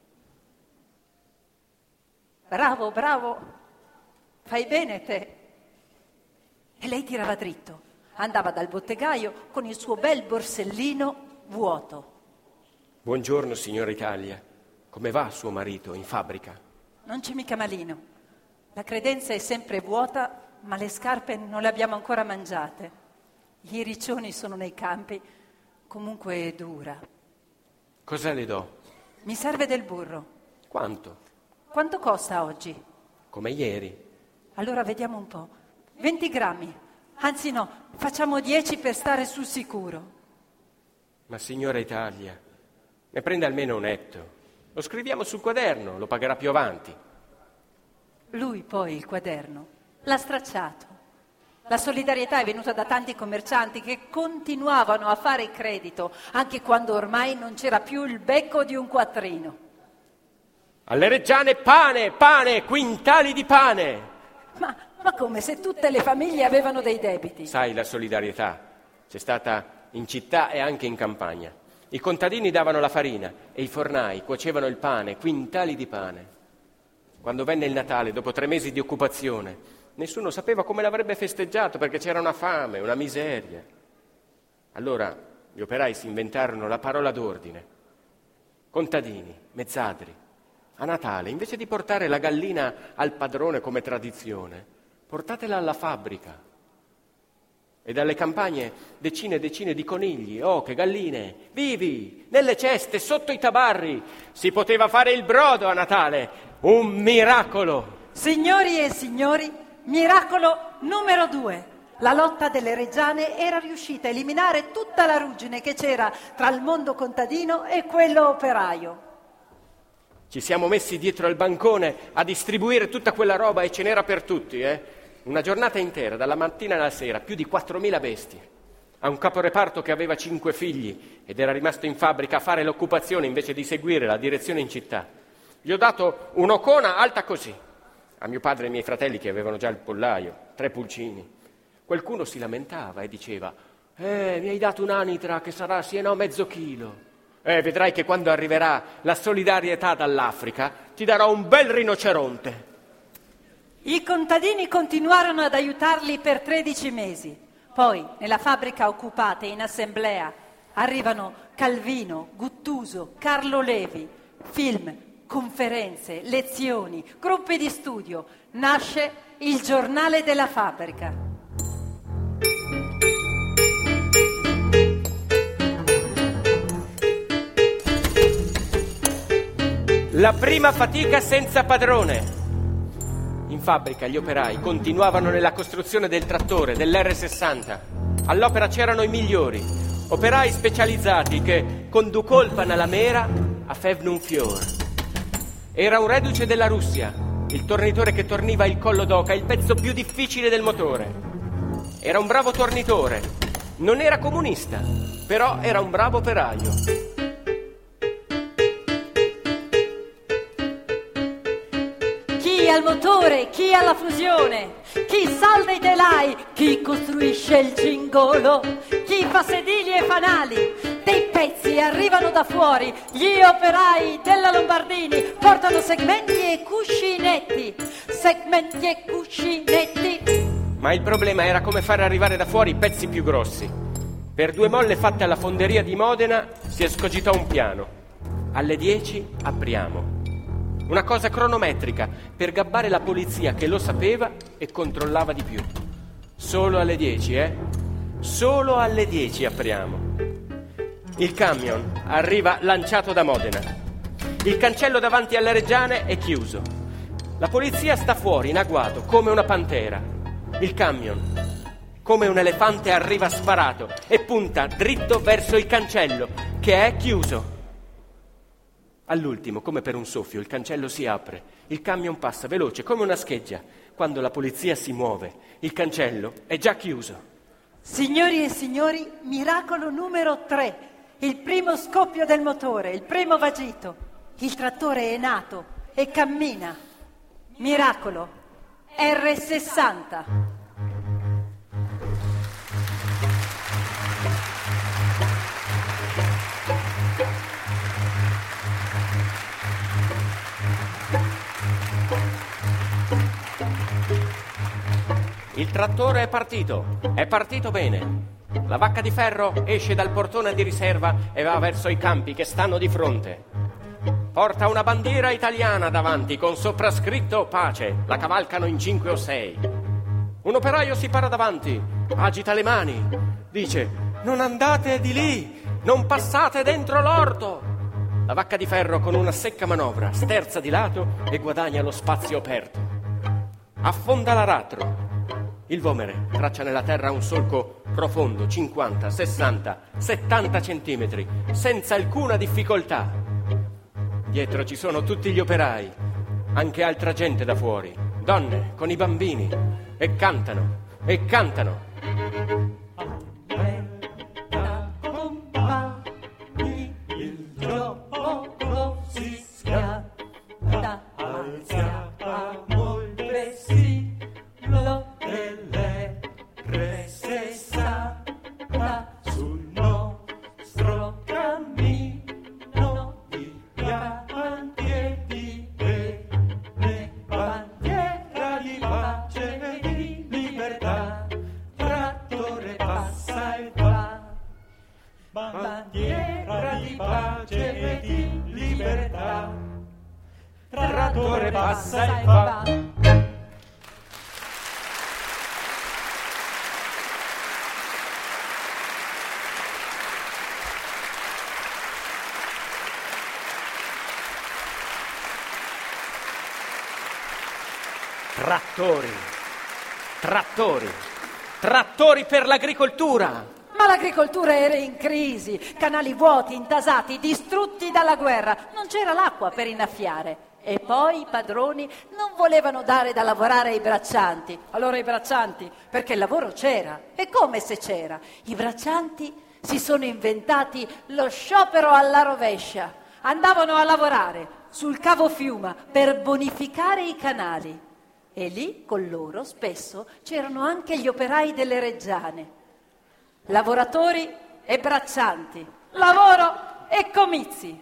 Bravo, bravo, fai bene te. E lei tirava dritto, andava dal bottegaio con il suo bel borsellino vuoto. Buongiorno, signora Italia. Come va suo marito in fabbrica? Non c'è mica malino. La credenza è sempre vuota, ma le scarpe non le abbiamo ancora mangiate. I riccioni sono nei campi. Comunque è dura. Cosa le do? Mi serve del burro. Quanto? Quanto costa oggi? Come ieri. Allora vediamo un po'. venti grammi. Anzi no, facciamo dieci per stare sul sicuro. Ma signora Italia, ne prende almeno un etto. Lo scriviamo sul quaderno, lo pagherà più avanti. Lui poi il quaderno l'ha stracciato. La solidarietà è venuta da tanti commercianti che continuavano a fare credito, anche quando ormai non c'era più il becco di un quattrino. Alle Reggiane pane, pane, quintali di pane. Ma, ma come se tutte le famiglie avevano dei debiti. Sai, la solidarietà c'è stata in città e anche in campagna. I contadini davano la farina e i fornai cuocevano il pane, quintali di pane. Quando venne il Natale, dopo tre mesi di occupazione, nessuno sapeva come l'avrebbe festeggiato perché c'era una fame, una miseria. Allora gli operai si inventarono la parola d'ordine. Contadini, mezzadri, a Natale, invece di portare la gallina al padrone come tradizione, portatela alla fabbrica. E dalle campagne decine e decine di conigli, oche, galline, vivi, nelle ceste, sotto i tabarri. Si poteva fare il brodo a Natale, un miracolo. Signori e signori, miracolo numero due. La lotta delle Reggiane era riuscita a eliminare tutta la ruggine che c'era tra il mondo contadino e quello operaio. Ci siamo messi dietro al bancone a distribuire tutta quella roba e ce n'era per tutti, eh? Una giornata intera, dalla mattina alla sera, più di quattromila bestie. A un caporeparto che aveva cinque figli ed era rimasto in fabbrica a fare l'occupazione invece di seguire la direzione in città. Gli ho dato un'ocona alta così. A mio padre e ai miei fratelli che avevano già il pollaio, tre pulcini. Qualcuno si lamentava e diceva «Eh, mi hai dato un'anitra che sarà sì e no mezzo chilo». Eh, vedrai che quando arriverà la solidarietà dall'Africa ti darò un bel rinoceronte. I contadini continuarono ad aiutarli per tredici mesi. Poi, nella fabbrica occupata in assemblea, arrivano Calvino, Guttuso, Carlo Levi, film, conferenze, lezioni, gruppi di studio. Nasce il giornale della fabbrica. La prima fatica senza padrone. In fabbrica gli operai continuavano nella costruzione del trattore, dell'erre sessanta. All'opera c'erano i migliori, operai specializzati che conducolpano la mera a fevno un fior. Era un reduce della Russia, il tornitore che torniva il collo d'oca, il pezzo più difficile del motore. Era un bravo tornitore, non era comunista, però era un bravo operaio. Chi al motore, chi alla fusione, chi salda i telai, chi costruisce il cingolo, chi fa sedili e fanali. Dei pezzi arrivano da fuori, gli operai della Lombardini portano segmenti e cuscinetti, segmenti e cuscinetti. Ma il problema era come fare arrivare da fuori i pezzi più grossi. Per due molle fatte alla fonderia di Modena si escogitò un piano. Alle dieci apriamo. Una cosa cronometrica per gabbare la polizia che lo sapeva e controllava di più. Solo alle dieci, eh? Solo alle dieci apriamo. Il camion arriva lanciato da Modena. Il cancello davanti alle Reggiane è chiuso. La polizia sta fuori in agguato come una pantera. Il camion, come un elefante, arriva sparato e punta dritto verso il cancello che è chiuso. All'ultimo, come per un soffio, il cancello si apre, il camion passa veloce come una scheggia. Quando la polizia si muove, il cancello è già chiuso. Signori e signori, miracolo numero tre, il primo scoppio del motore, il primo vagito. Il trattore è nato e cammina. Miracolo, erre sessanta. Il trattore è partito, è partito bene. La vacca di ferro esce dal portone di riserva e va verso i campi che stanno di fronte. Porta una bandiera italiana davanti con soprascritto pace, la cavalcano in cinque o sei. Un operaio si para davanti, agita le mani, dice «Non andate di lì, non passate dentro l'orto». La vacca di ferro con una secca manovra sterza di lato e guadagna lo spazio aperto. Affonda l'aratro. Il vomere traccia nella terra un solco profondo, cinquanta, sessanta, settanta centimetri, senza alcuna difficoltà. Dietro ci sono tutti gli operai, anche altra gente da fuori, donne con i bambini, e cantano, e cantano. Il gioco si schianta, alziamo il vessillo dell'erre sessanta sul nostro cammino di pianti e di bene, bandiera di pace e di libertà, trattore passa e va, bandiera di pace e di libertà, trattore passa e va. Trattori, trattori. Trattori per l'agricoltura. Ma l'agricoltura era in crisi, canali vuoti, intasati, distrutti dalla guerra. Non c'era l'acqua per innaffiare. E poi i padroni non volevano dare da lavorare ai braccianti. Allora i braccianti, perché il lavoro c'era. E come se c'era? I braccianti si sono inventati lo sciopero alla rovescia. Andavano a lavorare sul cavo Fiuma per bonificare i canali. E lì con loro spesso c'erano anche gli operai delle reggiane. Lavoratori e braccianti, lavoro e comizi.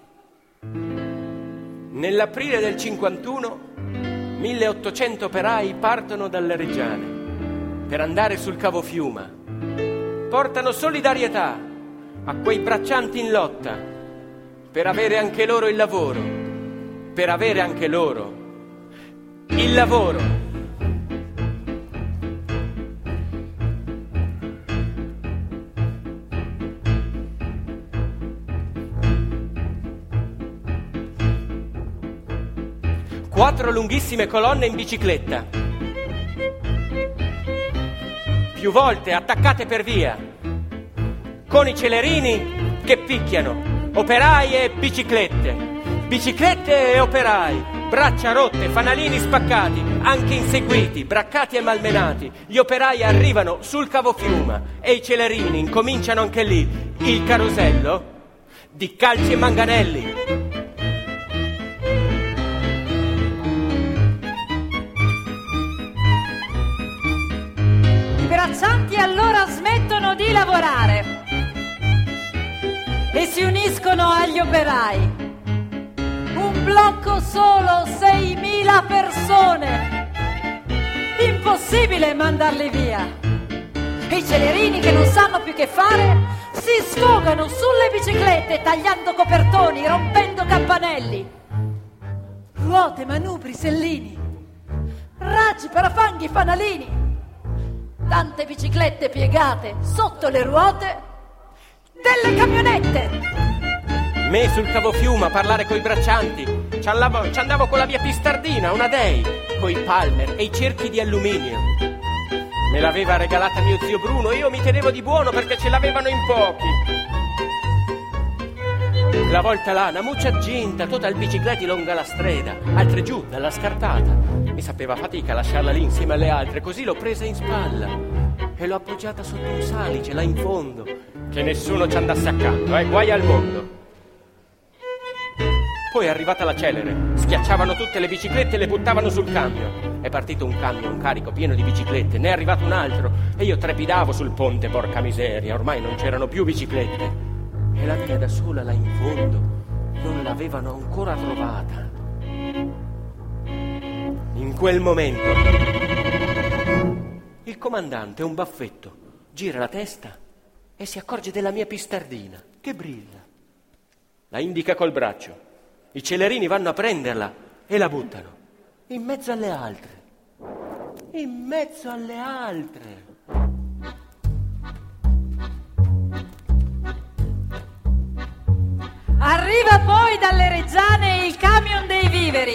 Nell'aprile del cinquantuno, milleottocento operai partono dalle Reggiane per andare sul cavo Fiuma. Portano solidarietà a quei braccianti in lotta per avere anche loro il lavoro, per avere anche loro il lavoro. Quattro lunghissime colonne in bicicletta, più volte attaccate per via, con i celerini che picchiano, operai e biciclette, biciclette e operai, braccia rotte, fanalini spaccati, anche inseguiti, braccati e malmenati. Gli operai arrivano sul cavo Fiuma e i celerini incominciano anche lì il carosello di calci e manganelli. I braccianti allora smettono di lavorare e si uniscono agli operai. Un blocco solo, seimila persone. Impossibile mandarli via. E i celerini che non sanno più che fare si sfogano sulle biciclette tagliando copertoni, rompendo campanelli. Ruote, manubri, sellini, raggi, parafanghi, fanalini. Tante biciclette piegate sotto le ruote delle camionette. Me sul cavo Fiuma a parlare coi braccianti. Ci andavo, ci andavo con la mia pistardina, una Dei, coi Palmer e i cerchi di alluminio. Me l'aveva regalata mio zio Bruno, io mi tenevo di buono perché ce l'avevano in pochi. La volta là, una muccia ginta, tutta il bicicletti lunga la strada, altre giù, dalla scartata. Mi sapeva fatica lasciarla lì insieme alle altre, così l'ho presa in spalla e l'ho appoggiata sotto un salice là in fondo, che nessuno ci andasse accanto, eh, guai al mondo. Poi è arrivata la celere, schiacciavano tutte le biciclette e le buttavano sul cambio. È partito un camion carico pieno di biciclette, ne è arrivato un altro e io trepidavo sul ponte, porca miseria, ormai non c'erano più biciclette. E la mia da sola là in fondo non l'avevano ancora trovata. In quel momento il comandante, un baffetto, gira la testa e si accorge della mia pistardina che brilla. La indica col braccio. I celerini vanno a prenderla e la buttano in mezzo alle altre. In mezzo alle altre. Arriva poi dalle Reggiane il camion dei viveri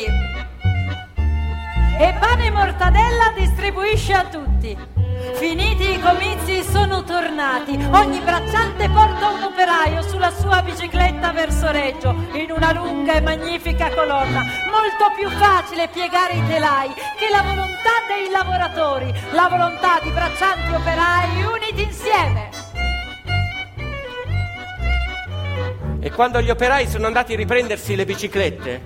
e pane e mortadella distribuisce a tutti. Finiti i comizi sono tornati. Ogni bracciante porta un operaio sulla sua bicicletta verso Reggio, in una lunga e magnifica colonna. Molto più facile piegare i telai che la volontà dei lavoratori, la volontà di braccianti e operai uniti insieme. E quando gli operai sono andati a riprendersi le biciclette,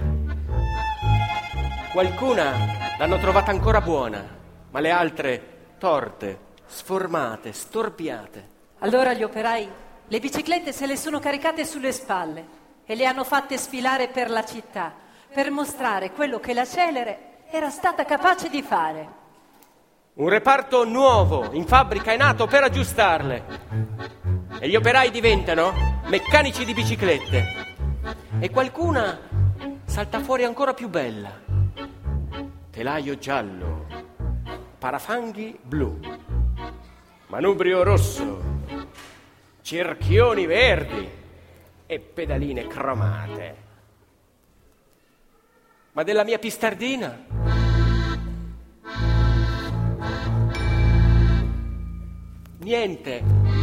qualcuna l'hanno trovata ancora buona, ma le altre torte, sformate, storpiate. Allora gli operai le biciclette se le sono caricate sulle spalle e le hanno fatte sfilare per la città, per mostrare quello che la celere era stata capace di fare. Un reparto nuovo in fabbrica è nato per aggiustarle. E gli operai diventano meccanici di biciclette. E qualcuna salta fuori ancora più bella. Telaio giallo, parafanghi blu, manubrio rosso, cerchioni verdi e pedaline cromate. Ma della mia pistardina Niente.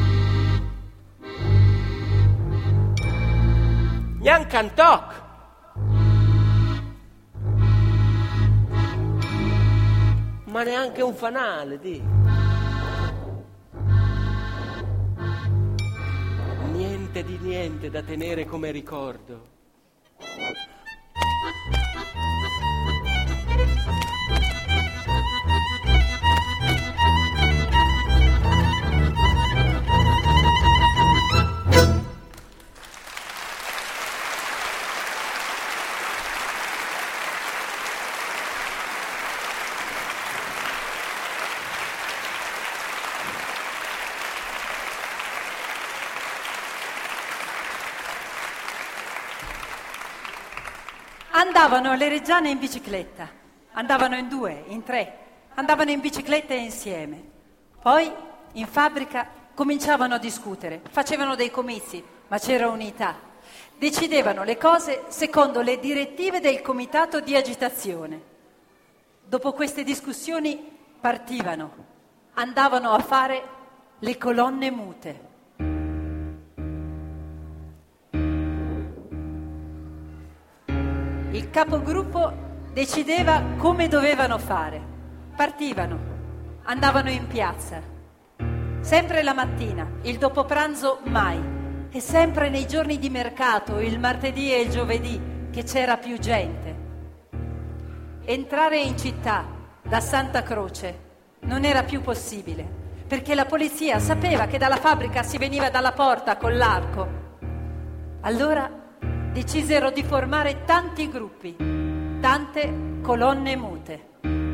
Neanche un toc. Ma neanche un fanale, di. Niente di niente da tenere come ricordo. Andavano alle Reggiane in bicicletta, andavano in due, in tre, andavano in bicicletta insieme. Poi in fabbrica cominciavano a discutere, facevano dei comizi, ma c'era unità. Decidevano le cose secondo le direttive del comitato di agitazione. Dopo queste discussioni partivano, andavano a fare le colonne mute. Il capogruppo decideva come dovevano fare. Partivano, andavano in piazza. Sempre la mattina, il dopopranzo mai. E sempre nei giorni di mercato, il martedì e il giovedì, che c'era più gente. Entrare in città da Santa Croce non era più possibile, perché la polizia sapeva che dalla fabbrica si veniva dalla porta con l'arco. Allora decisero di formare tanti gruppi, tante colonne mute.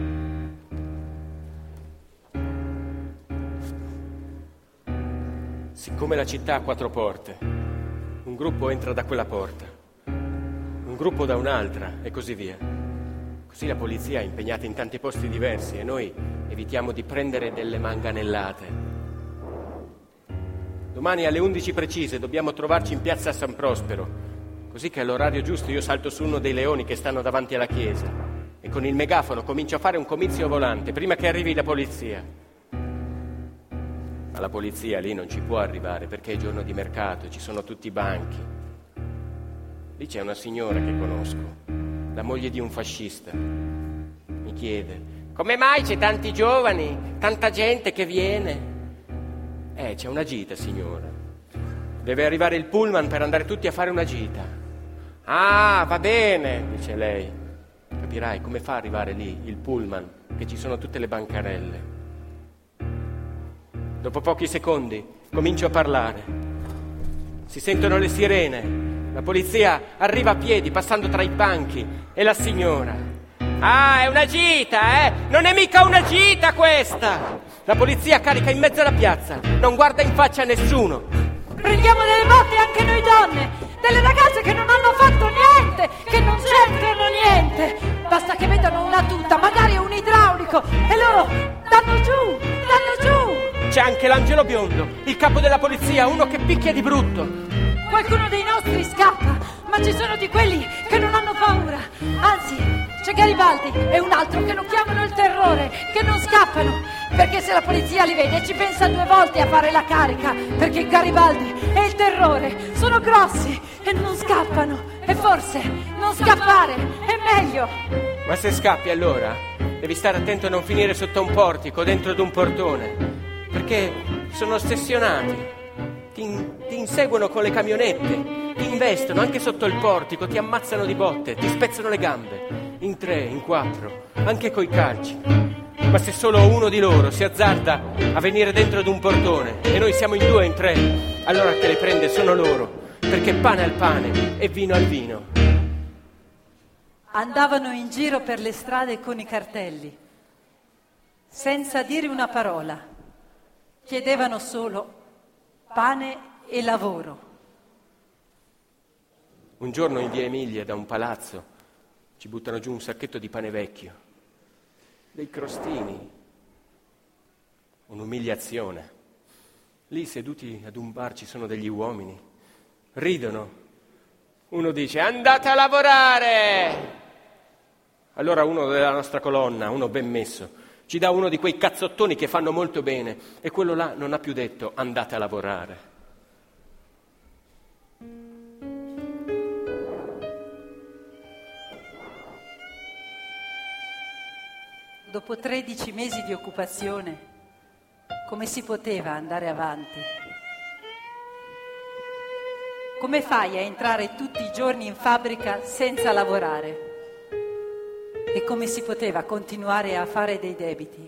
Siccome la città ha quattro porte, un gruppo entra da quella porta, un gruppo da un'altra e così via. Così la polizia è impegnata in tanti posti diversi e noi evitiamo di prendere delle manganellate. Domani alle undici precise dobbiamo trovarci in piazza San Prospero, così che all'orario giusto io salto su uno dei leoni che stanno davanti alla chiesa e con il megafono comincio a fare un comizio volante prima che arrivi la polizia. Ma la polizia lì non ci può arrivare perché è giorno di mercato, ci sono tutti i banchi. Lì c'è una signora che conosco, la moglie di un fascista. Mi chiede: come mai c'è tanti giovani, tanta gente che viene? Eh, c'è una gita, signora. Deve arrivare il pullman per andare tutti a fare una gita. Ah, va bene, dice lei. Capirai come fa ad arrivare lì il pullman, che ci sono tutte le bancarelle. Dopo pochi secondi comincio a parlare. Si sentono le sirene. La polizia arriva a piedi, passando tra i banchi. E la signora: ah, è una gita, eh? Non è mica una gita questa! La polizia carica in mezzo alla piazza, non guarda in faccia a nessuno. Prendiamo delle botte anche noi donne, delle ragazze che non hanno fatto niente, che non c'entrano niente. Basta che vedano una tuta, magari un idraulico, e loro danno giù, danno giù. C'è anche l'angelo biondo, il capo della polizia, uno che picchia di brutto. Qualcuno dei nostri scappa, ma ci sono di quelli che non hanno paura. Anzi, c'è Garibaldi e un altro che lo chiamano il terrore, che non scappano. Perché se la polizia li vede ci pensa due volte a fare la carica, perché Garibaldi e il terrore sono grossi e non scappano. E forse non scappare è meglio. Ma se scappi allora devi stare attento a non finire sotto un portico, dentro ad un portone, perché sono ossessionati. Ti, in, ti inseguono con le camionette, ti investono anche sotto il portico, ti ammazzano di botte, ti spezzano le gambe, in tre, in quattro, anche coi calci. Ma se solo uno di loro si azzarda a venire dentro ad un portone e noi siamo in due, in tre, allora che le prende sono loro, perché pane al pane e vino al vino. Andavano in giro per le strade con i cartelli, senza dire una parola. Chiedevano solo pane e lavoro. Un giorno in via Emilia, da un palazzo, ci buttano giù un sacchetto di pane vecchio, dei crostini, un'umiliazione. Lì seduti ad un bar ci sono degli uomini, ridono. Uno dice: andate a lavorare! Allora uno della nostra colonna, uno ben messo, Ci dà uno di quei cazzottoni che fanno molto bene e quello là non ha più detto andate a lavorare. Dopo tredici mesi di occupazione, come si poteva andare avanti? Come fai a entrare tutti i giorni in fabbrica senza lavorare? E come si poteva continuare a fare dei debiti?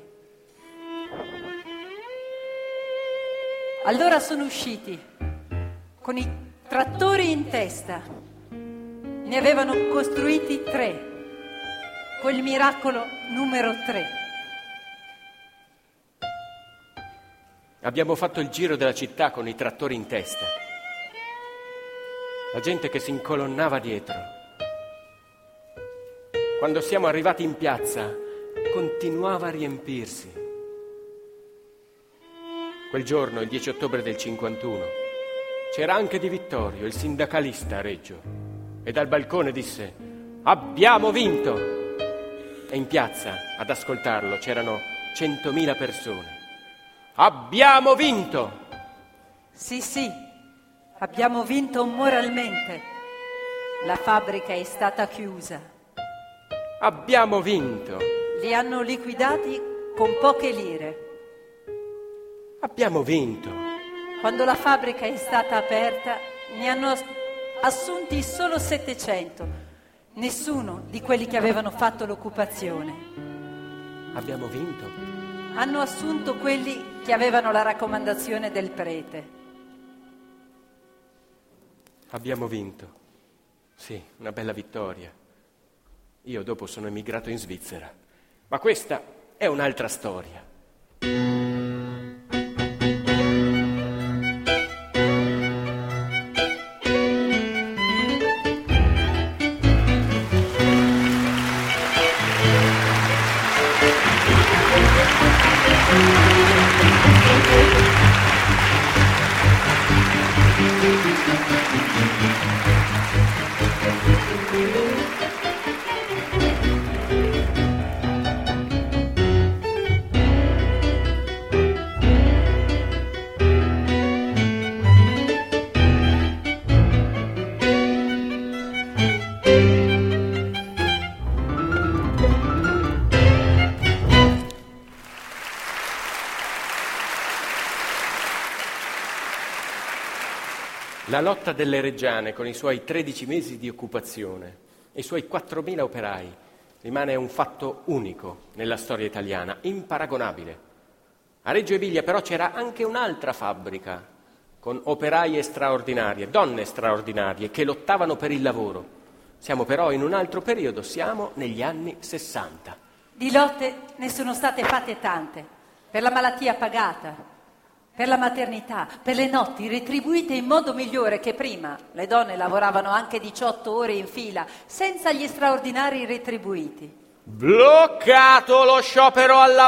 Allora sono usciti con i trattori in testa. Ne avevano costruiti tre. Quel miracolo numero tre. Abbiamo fatto il giro della città con i trattori in testa. La gente che si incolonnava dietro. Quando siamo arrivati in piazza, continuava a riempirsi. Quel giorno, il dieci ottobre del cinquantuno, c'era anche Di Vittorio, il sindacalista a Reggio, e dal balcone disse: abbiamo vinto! E in piazza, ad ascoltarlo, c'erano centomila persone. Abbiamo vinto! Sì, sì, abbiamo vinto moralmente. La fabbrica è stata chiusa. Abbiamo vinto! Li hanno liquidati con poche lire. Abbiamo vinto! Quando la fabbrica è stata aperta, ne hanno assunti solo settecento. Nessuno di quelli che avevano fatto l'occupazione. Abbiamo vinto. Hanno assunto quelli che avevano la raccomandazione del prete. Abbiamo vinto. Sì, una bella vittoria. Io dopo sono emigrato in Svizzera. Ma questa è un'altra storia. La lotta delle Reggiane con i suoi tredici mesi di occupazione e i suoi quattromila operai rimane un fatto unico nella storia italiana, imparagonabile. A Reggio Emilia però c'era anche un'altra fabbrica con operaie straordinarie, donne straordinarie che lottavano per il lavoro. Siamo però in un altro periodo, siamo negli anni sessanta. Di lotte ne sono state fatte tante, per la malattia pagata, per la maternità, per le notti retribuite in modo migliore che prima. Le donne lavoravano anche diciotto ore in fila, senza gli straordinari retribuiti. Bloccato lo sciopero alla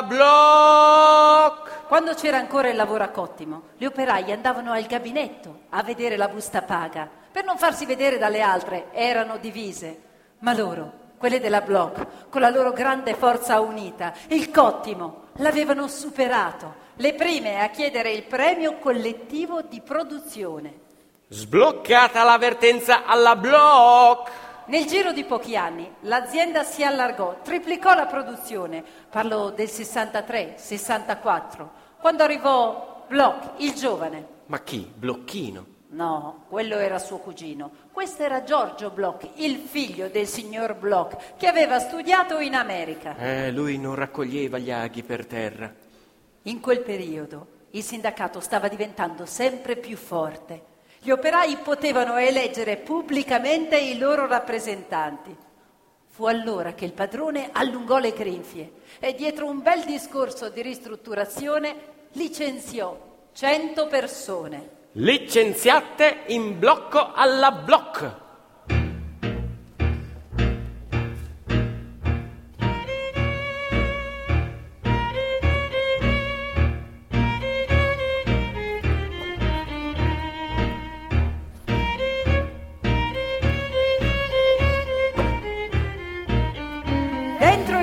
Bloc! Quando c'era ancora il lavoro a cottimo, le operaie andavano al gabinetto a vedere la busta paga. Per non farsi vedere dalle altre, erano divise. Ma loro, quelle della Bloc, con la loro grande forza unita, il cottimo, l'avevano superato. Le prime a chiedere il premio collettivo di produzione. Sbloccata l'avvertenza alla Bloc! Nel giro di pochi anni l'azienda si allargò, triplicò la produzione. Parlo del sessantatré sessantaquattro, quando arrivò Bloch, il giovane. Ma chi? Blocchino? No, quello era suo cugino. Questo era Giorgio Bloch, il figlio del signor Bloch, che aveva studiato in America. Eh, lui non raccoglieva gli aghi per terra. In quel periodo il sindacato stava diventando sempre più forte. Gli operai potevano eleggere pubblicamente i loro rappresentanti. Fu allora che il padrone allungò le grinfie e dietro un bel discorso di ristrutturazione licenziò cento persone. Licenziate in blocco alla Bloc!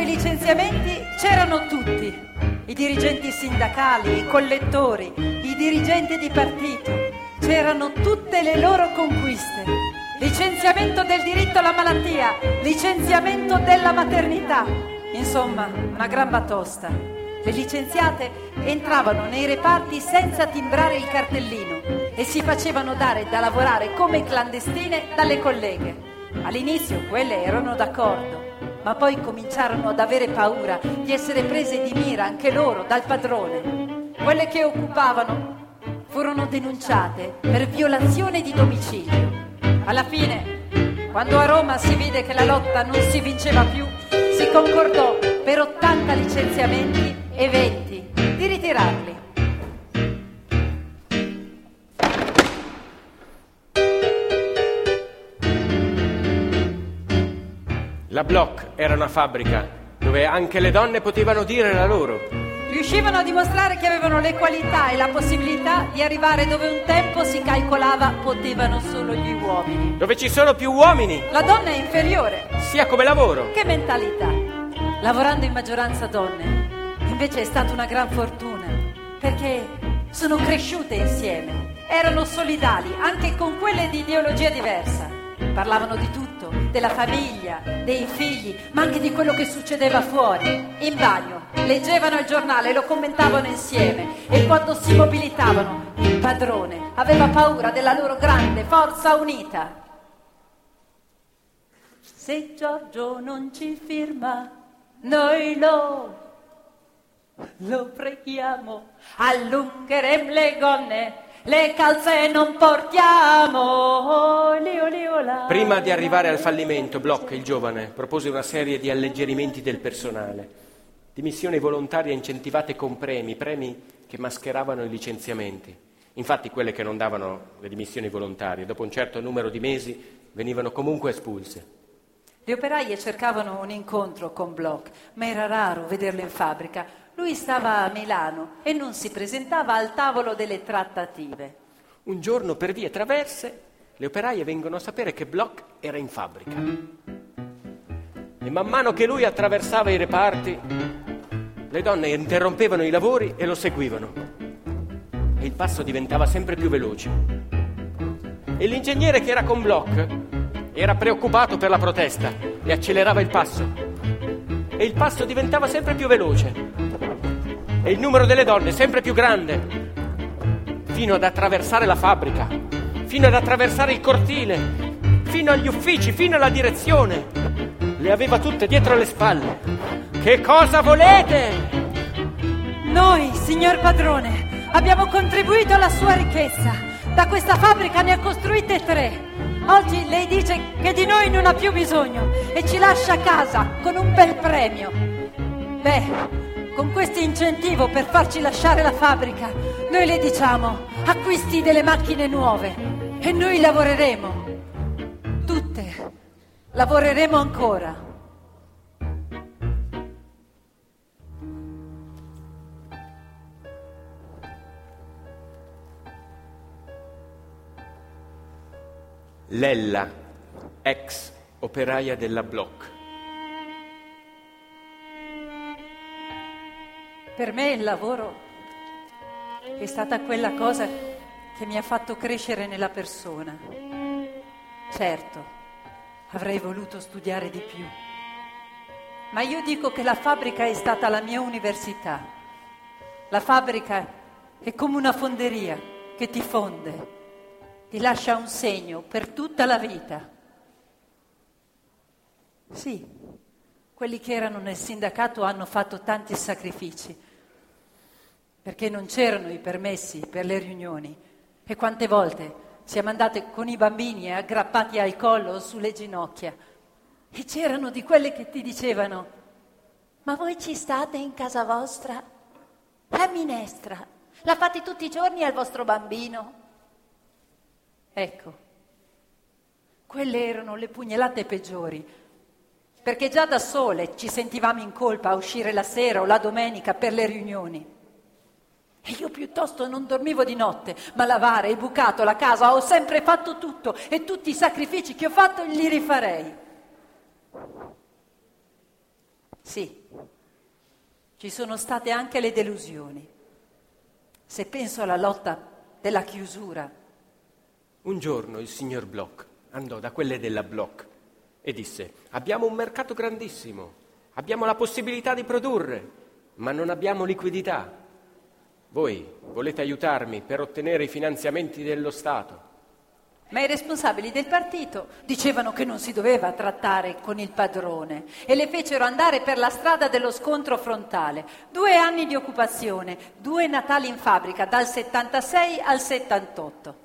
i licenziamenti c'erano tutti, i dirigenti sindacali, i collettori, i dirigenti di partito, c'erano tutte le loro conquiste. Licenziamento del diritto alla malattia, licenziamento della maternità, insomma, una gran batosta. Le licenziate entravano nei reparti senza timbrare il cartellino e si facevano dare da lavorare come clandestine dalle colleghe. All'inizio quelle erano d'accordo, ma poi cominciarono ad avere paura di essere prese di mira anche loro dal padrone. Quelle che occupavano furono denunciate per violazione di domicilio. Alla fine, quando a Roma si vide che la lotta non si vinceva più, si concordò per ottanta licenziamenti e venti di ritirarli. La Bloch era una fabbrica dove anche le donne potevano dire la loro. Riuscivano a dimostrare che avevano le qualità e la possibilità di arrivare dove un tempo si calcolava potevano solo gli uomini. Dove ci sono più uomini. La donna è inferiore. Sia come lavoro. Che mentalità. Lavorando in maggioranza donne, invece è stata una gran fortuna, perché sono cresciute insieme, erano solidali anche con quelle di ideologia diversa. Parlavano di tutto, della famiglia, dei figli, ma anche di quello che succedeva fuori, in bagno. Leggevano il giornale, lo commentavano insieme e quando si mobilitavano, il padrone aveva paura della loro grande forza unita. Se Giorgio non ci firma, noi lo, lo preghiamo, allungheremo le gonne, le calze non portiamo. Oli, oli, ola. Prima di arrivare al fallimento, Bloch, il giovane, propose una serie di alleggerimenti del personale, dimissioni volontarie incentivate con premi, premi che mascheravano i licenziamenti. Infatti quelle che non davano le dimissioni volontarie, dopo un certo numero di mesi, venivano comunque espulse. Le operaie cercavano un incontro con Bloch, ma era raro vederlo in fabbrica. Lui stava a Milano e non si presentava al tavolo delle trattative. Un giorno, per vie traverse, le operaie vengono a sapere che Bloch era in fabbrica. E man mano che lui attraversava i reparti, le donne interrompevano i lavori e lo seguivano. E il passo diventava sempre più veloce. E l'ingegnere che era con Bloch era preoccupato per la protesta e accelerava il passo. E il passo diventava sempre più veloce. E il numero delle donne sempre più grande. Fino ad attraversare la fabbrica, fino ad attraversare il cortile, fino agli uffici, fino alla direzione. Le aveva tutte dietro le spalle. Che cosa volete? Noi, signor padrone, abbiamo contribuito alla sua ricchezza. Da questa fabbrica ne ha costruite tre. Oggi lei dice che di noi non ha più bisogno e ci lascia a casa con un bel premio. Beh, con questo incentivo per farci lasciare la fabbrica, noi le diciamo, acquisti delle macchine nuove e noi lavoreremo. Tutte. Lavoreremo ancora. Lella, ex operaia della Bloch. Per me il lavoro è stata quella cosa che mi ha fatto crescere nella persona. Certo, avrei voluto studiare di più, ma io dico che la fabbrica è stata la mia università. La fabbrica è come una fonderia che ti fonde, ti lascia un segno per tutta la vita. Sì, quelli che erano nel sindacato hanno fatto tanti sacrifici, perché non c'erano i permessi per le riunioni e quante volte siamo andate con i bambini aggrappati al collo o sulle ginocchia e c'erano di quelle che ti dicevano: ma voi ci state in casa vostra? La minestra la fate tutti i giorni al vostro bambino? Ecco, quelle erano le pugnalate peggiori, perché già da sole ci sentivamo in colpa a uscire la sera o la domenica per le riunioni. E io piuttosto non dormivo di notte, ma lavare, il bucato, la casa, ho sempre fatto tutto e tutti i sacrifici che ho fatto li rifarei. Sì, ci sono state anche le delusioni. Se penso alla lotta della chiusura. Un giorno il signor Bloch andò da quelle della Bloch e disse: abbiamo un mercato grandissimo, abbiamo la possibilità di produrre, ma non abbiamo liquidità. Voi volete aiutarmi per ottenere i finanziamenti dello Stato? Ma i responsabili del partito dicevano che non si doveva trattare con il padrone e le fecero andare per la strada dello scontro frontale. Due anni di occupazione, due Natali in fabbrica, dal settantasei al settantotto.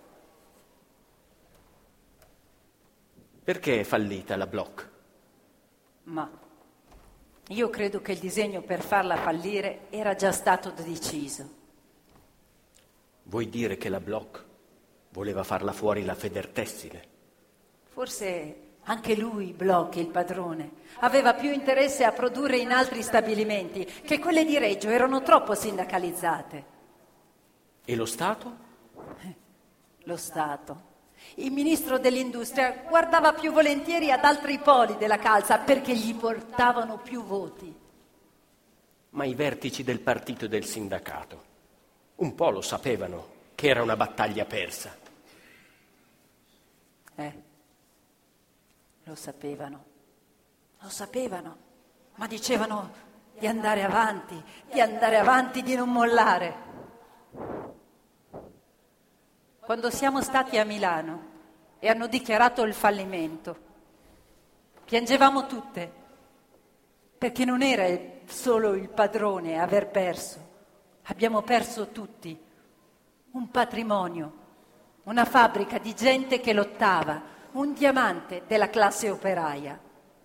Perché è fallita la Bloch? Ma io credo che il disegno per farla fallire era già stato deciso. Vuoi dire che la Bloch voleva farla fuori la Federtessile? Forse anche lui, Bloch, il padrone, aveva più interesse a produrre in altri stabilimenti, che quelle di Reggio erano troppo sindacalizzate. E lo Stato? Lo Stato. Il ministro dell'Industria guardava più volentieri ad altri poli della calza perché gli portavano più voti. Ma i vertici del partito e del sindacato un po' lo sapevano che era una battaglia persa. Eh, lo sapevano, lo sapevano, ma dicevano di andare avanti, di andare avanti, di non mollare. Quando siamo stati a Milano e hanno dichiarato il fallimento, piangevamo tutte, perché non era solo il padrone a aver perso, abbiamo perso tutti. Un patrimonio, una fabbrica di gente che lottava, un diamante della classe operaia.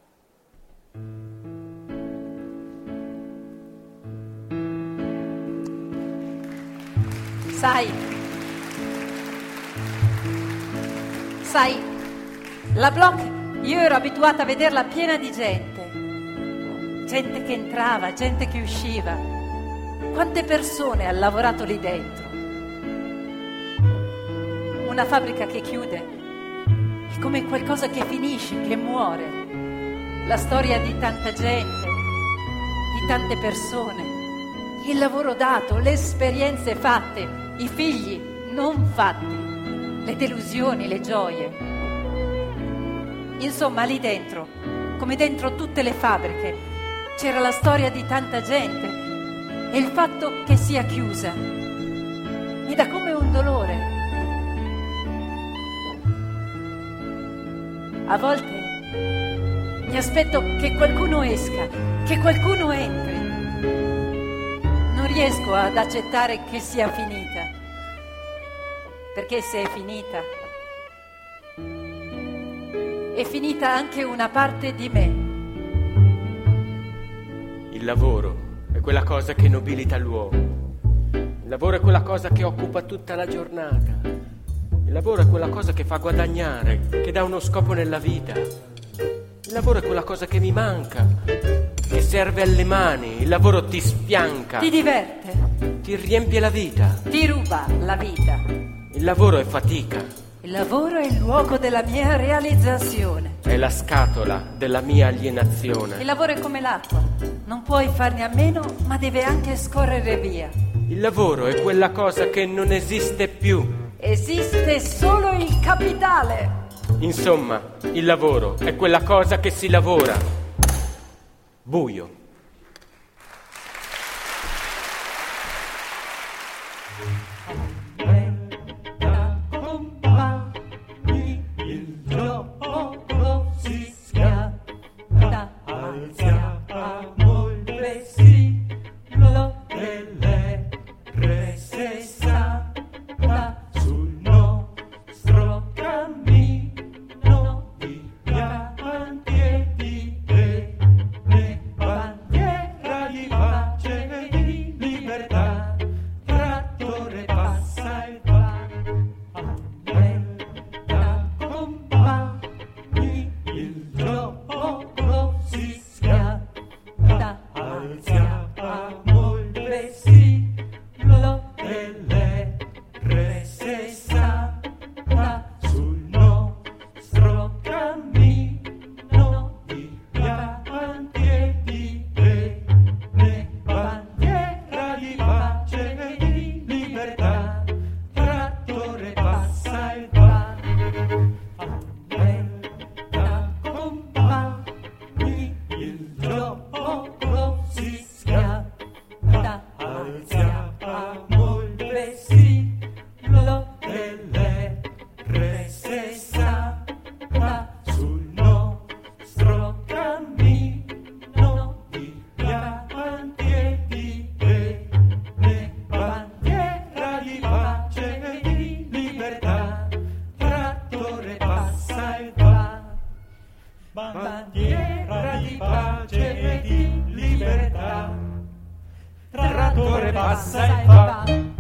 Sai, sai, la Bloch io ero abituata a vederla piena di gente, gente che entrava, gente che usciva. Quante persone hanno lavorato lì dentro? Una fabbrica che chiude è come qualcosa che finisce, che muore. La storia di tanta gente, di tante persone, il lavoro dato, le esperienze fatte, i figli non fatti, le delusioni, le gioie. Insomma, lì dentro, come dentro tutte le fabbriche, c'era la storia di tanta gente e il fatto che sia chiusa mi dà come un dolore. A volte mi aspetto che qualcuno esca, che qualcuno entri. Non riesco ad accettare che sia finita, perché se è finita, è finita anche una parte di me. Il lavoro è quella cosa che nobilita l'uomo. Il lavoro è quella cosa che occupa tutta la giornata. Il lavoro è quella cosa che fa guadagnare, che dà uno scopo nella vita. Il lavoro è quella cosa che mi manca, che serve alle mani. Il lavoro ti sfianca. Ti diverte. Ti riempie la vita. Ti ruba la vita. Il lavoro è fatica. Il lavoro è il luogo della mia realizzazione. È la scatola della mia alienazione. Il lavoro è come l'acqua. Non puoi farne a meno, ma deve anche scorrere via. Il lavoro è quella cosa che non esiste più. Esiste solo il capitale. Insomma, il lavoro è quella cosa che si lavora. Buio. Il gioco si schianta, alziamo il vessillo delle rese santa. Sul nostro cammino di pianti e di bene corre, passa e va.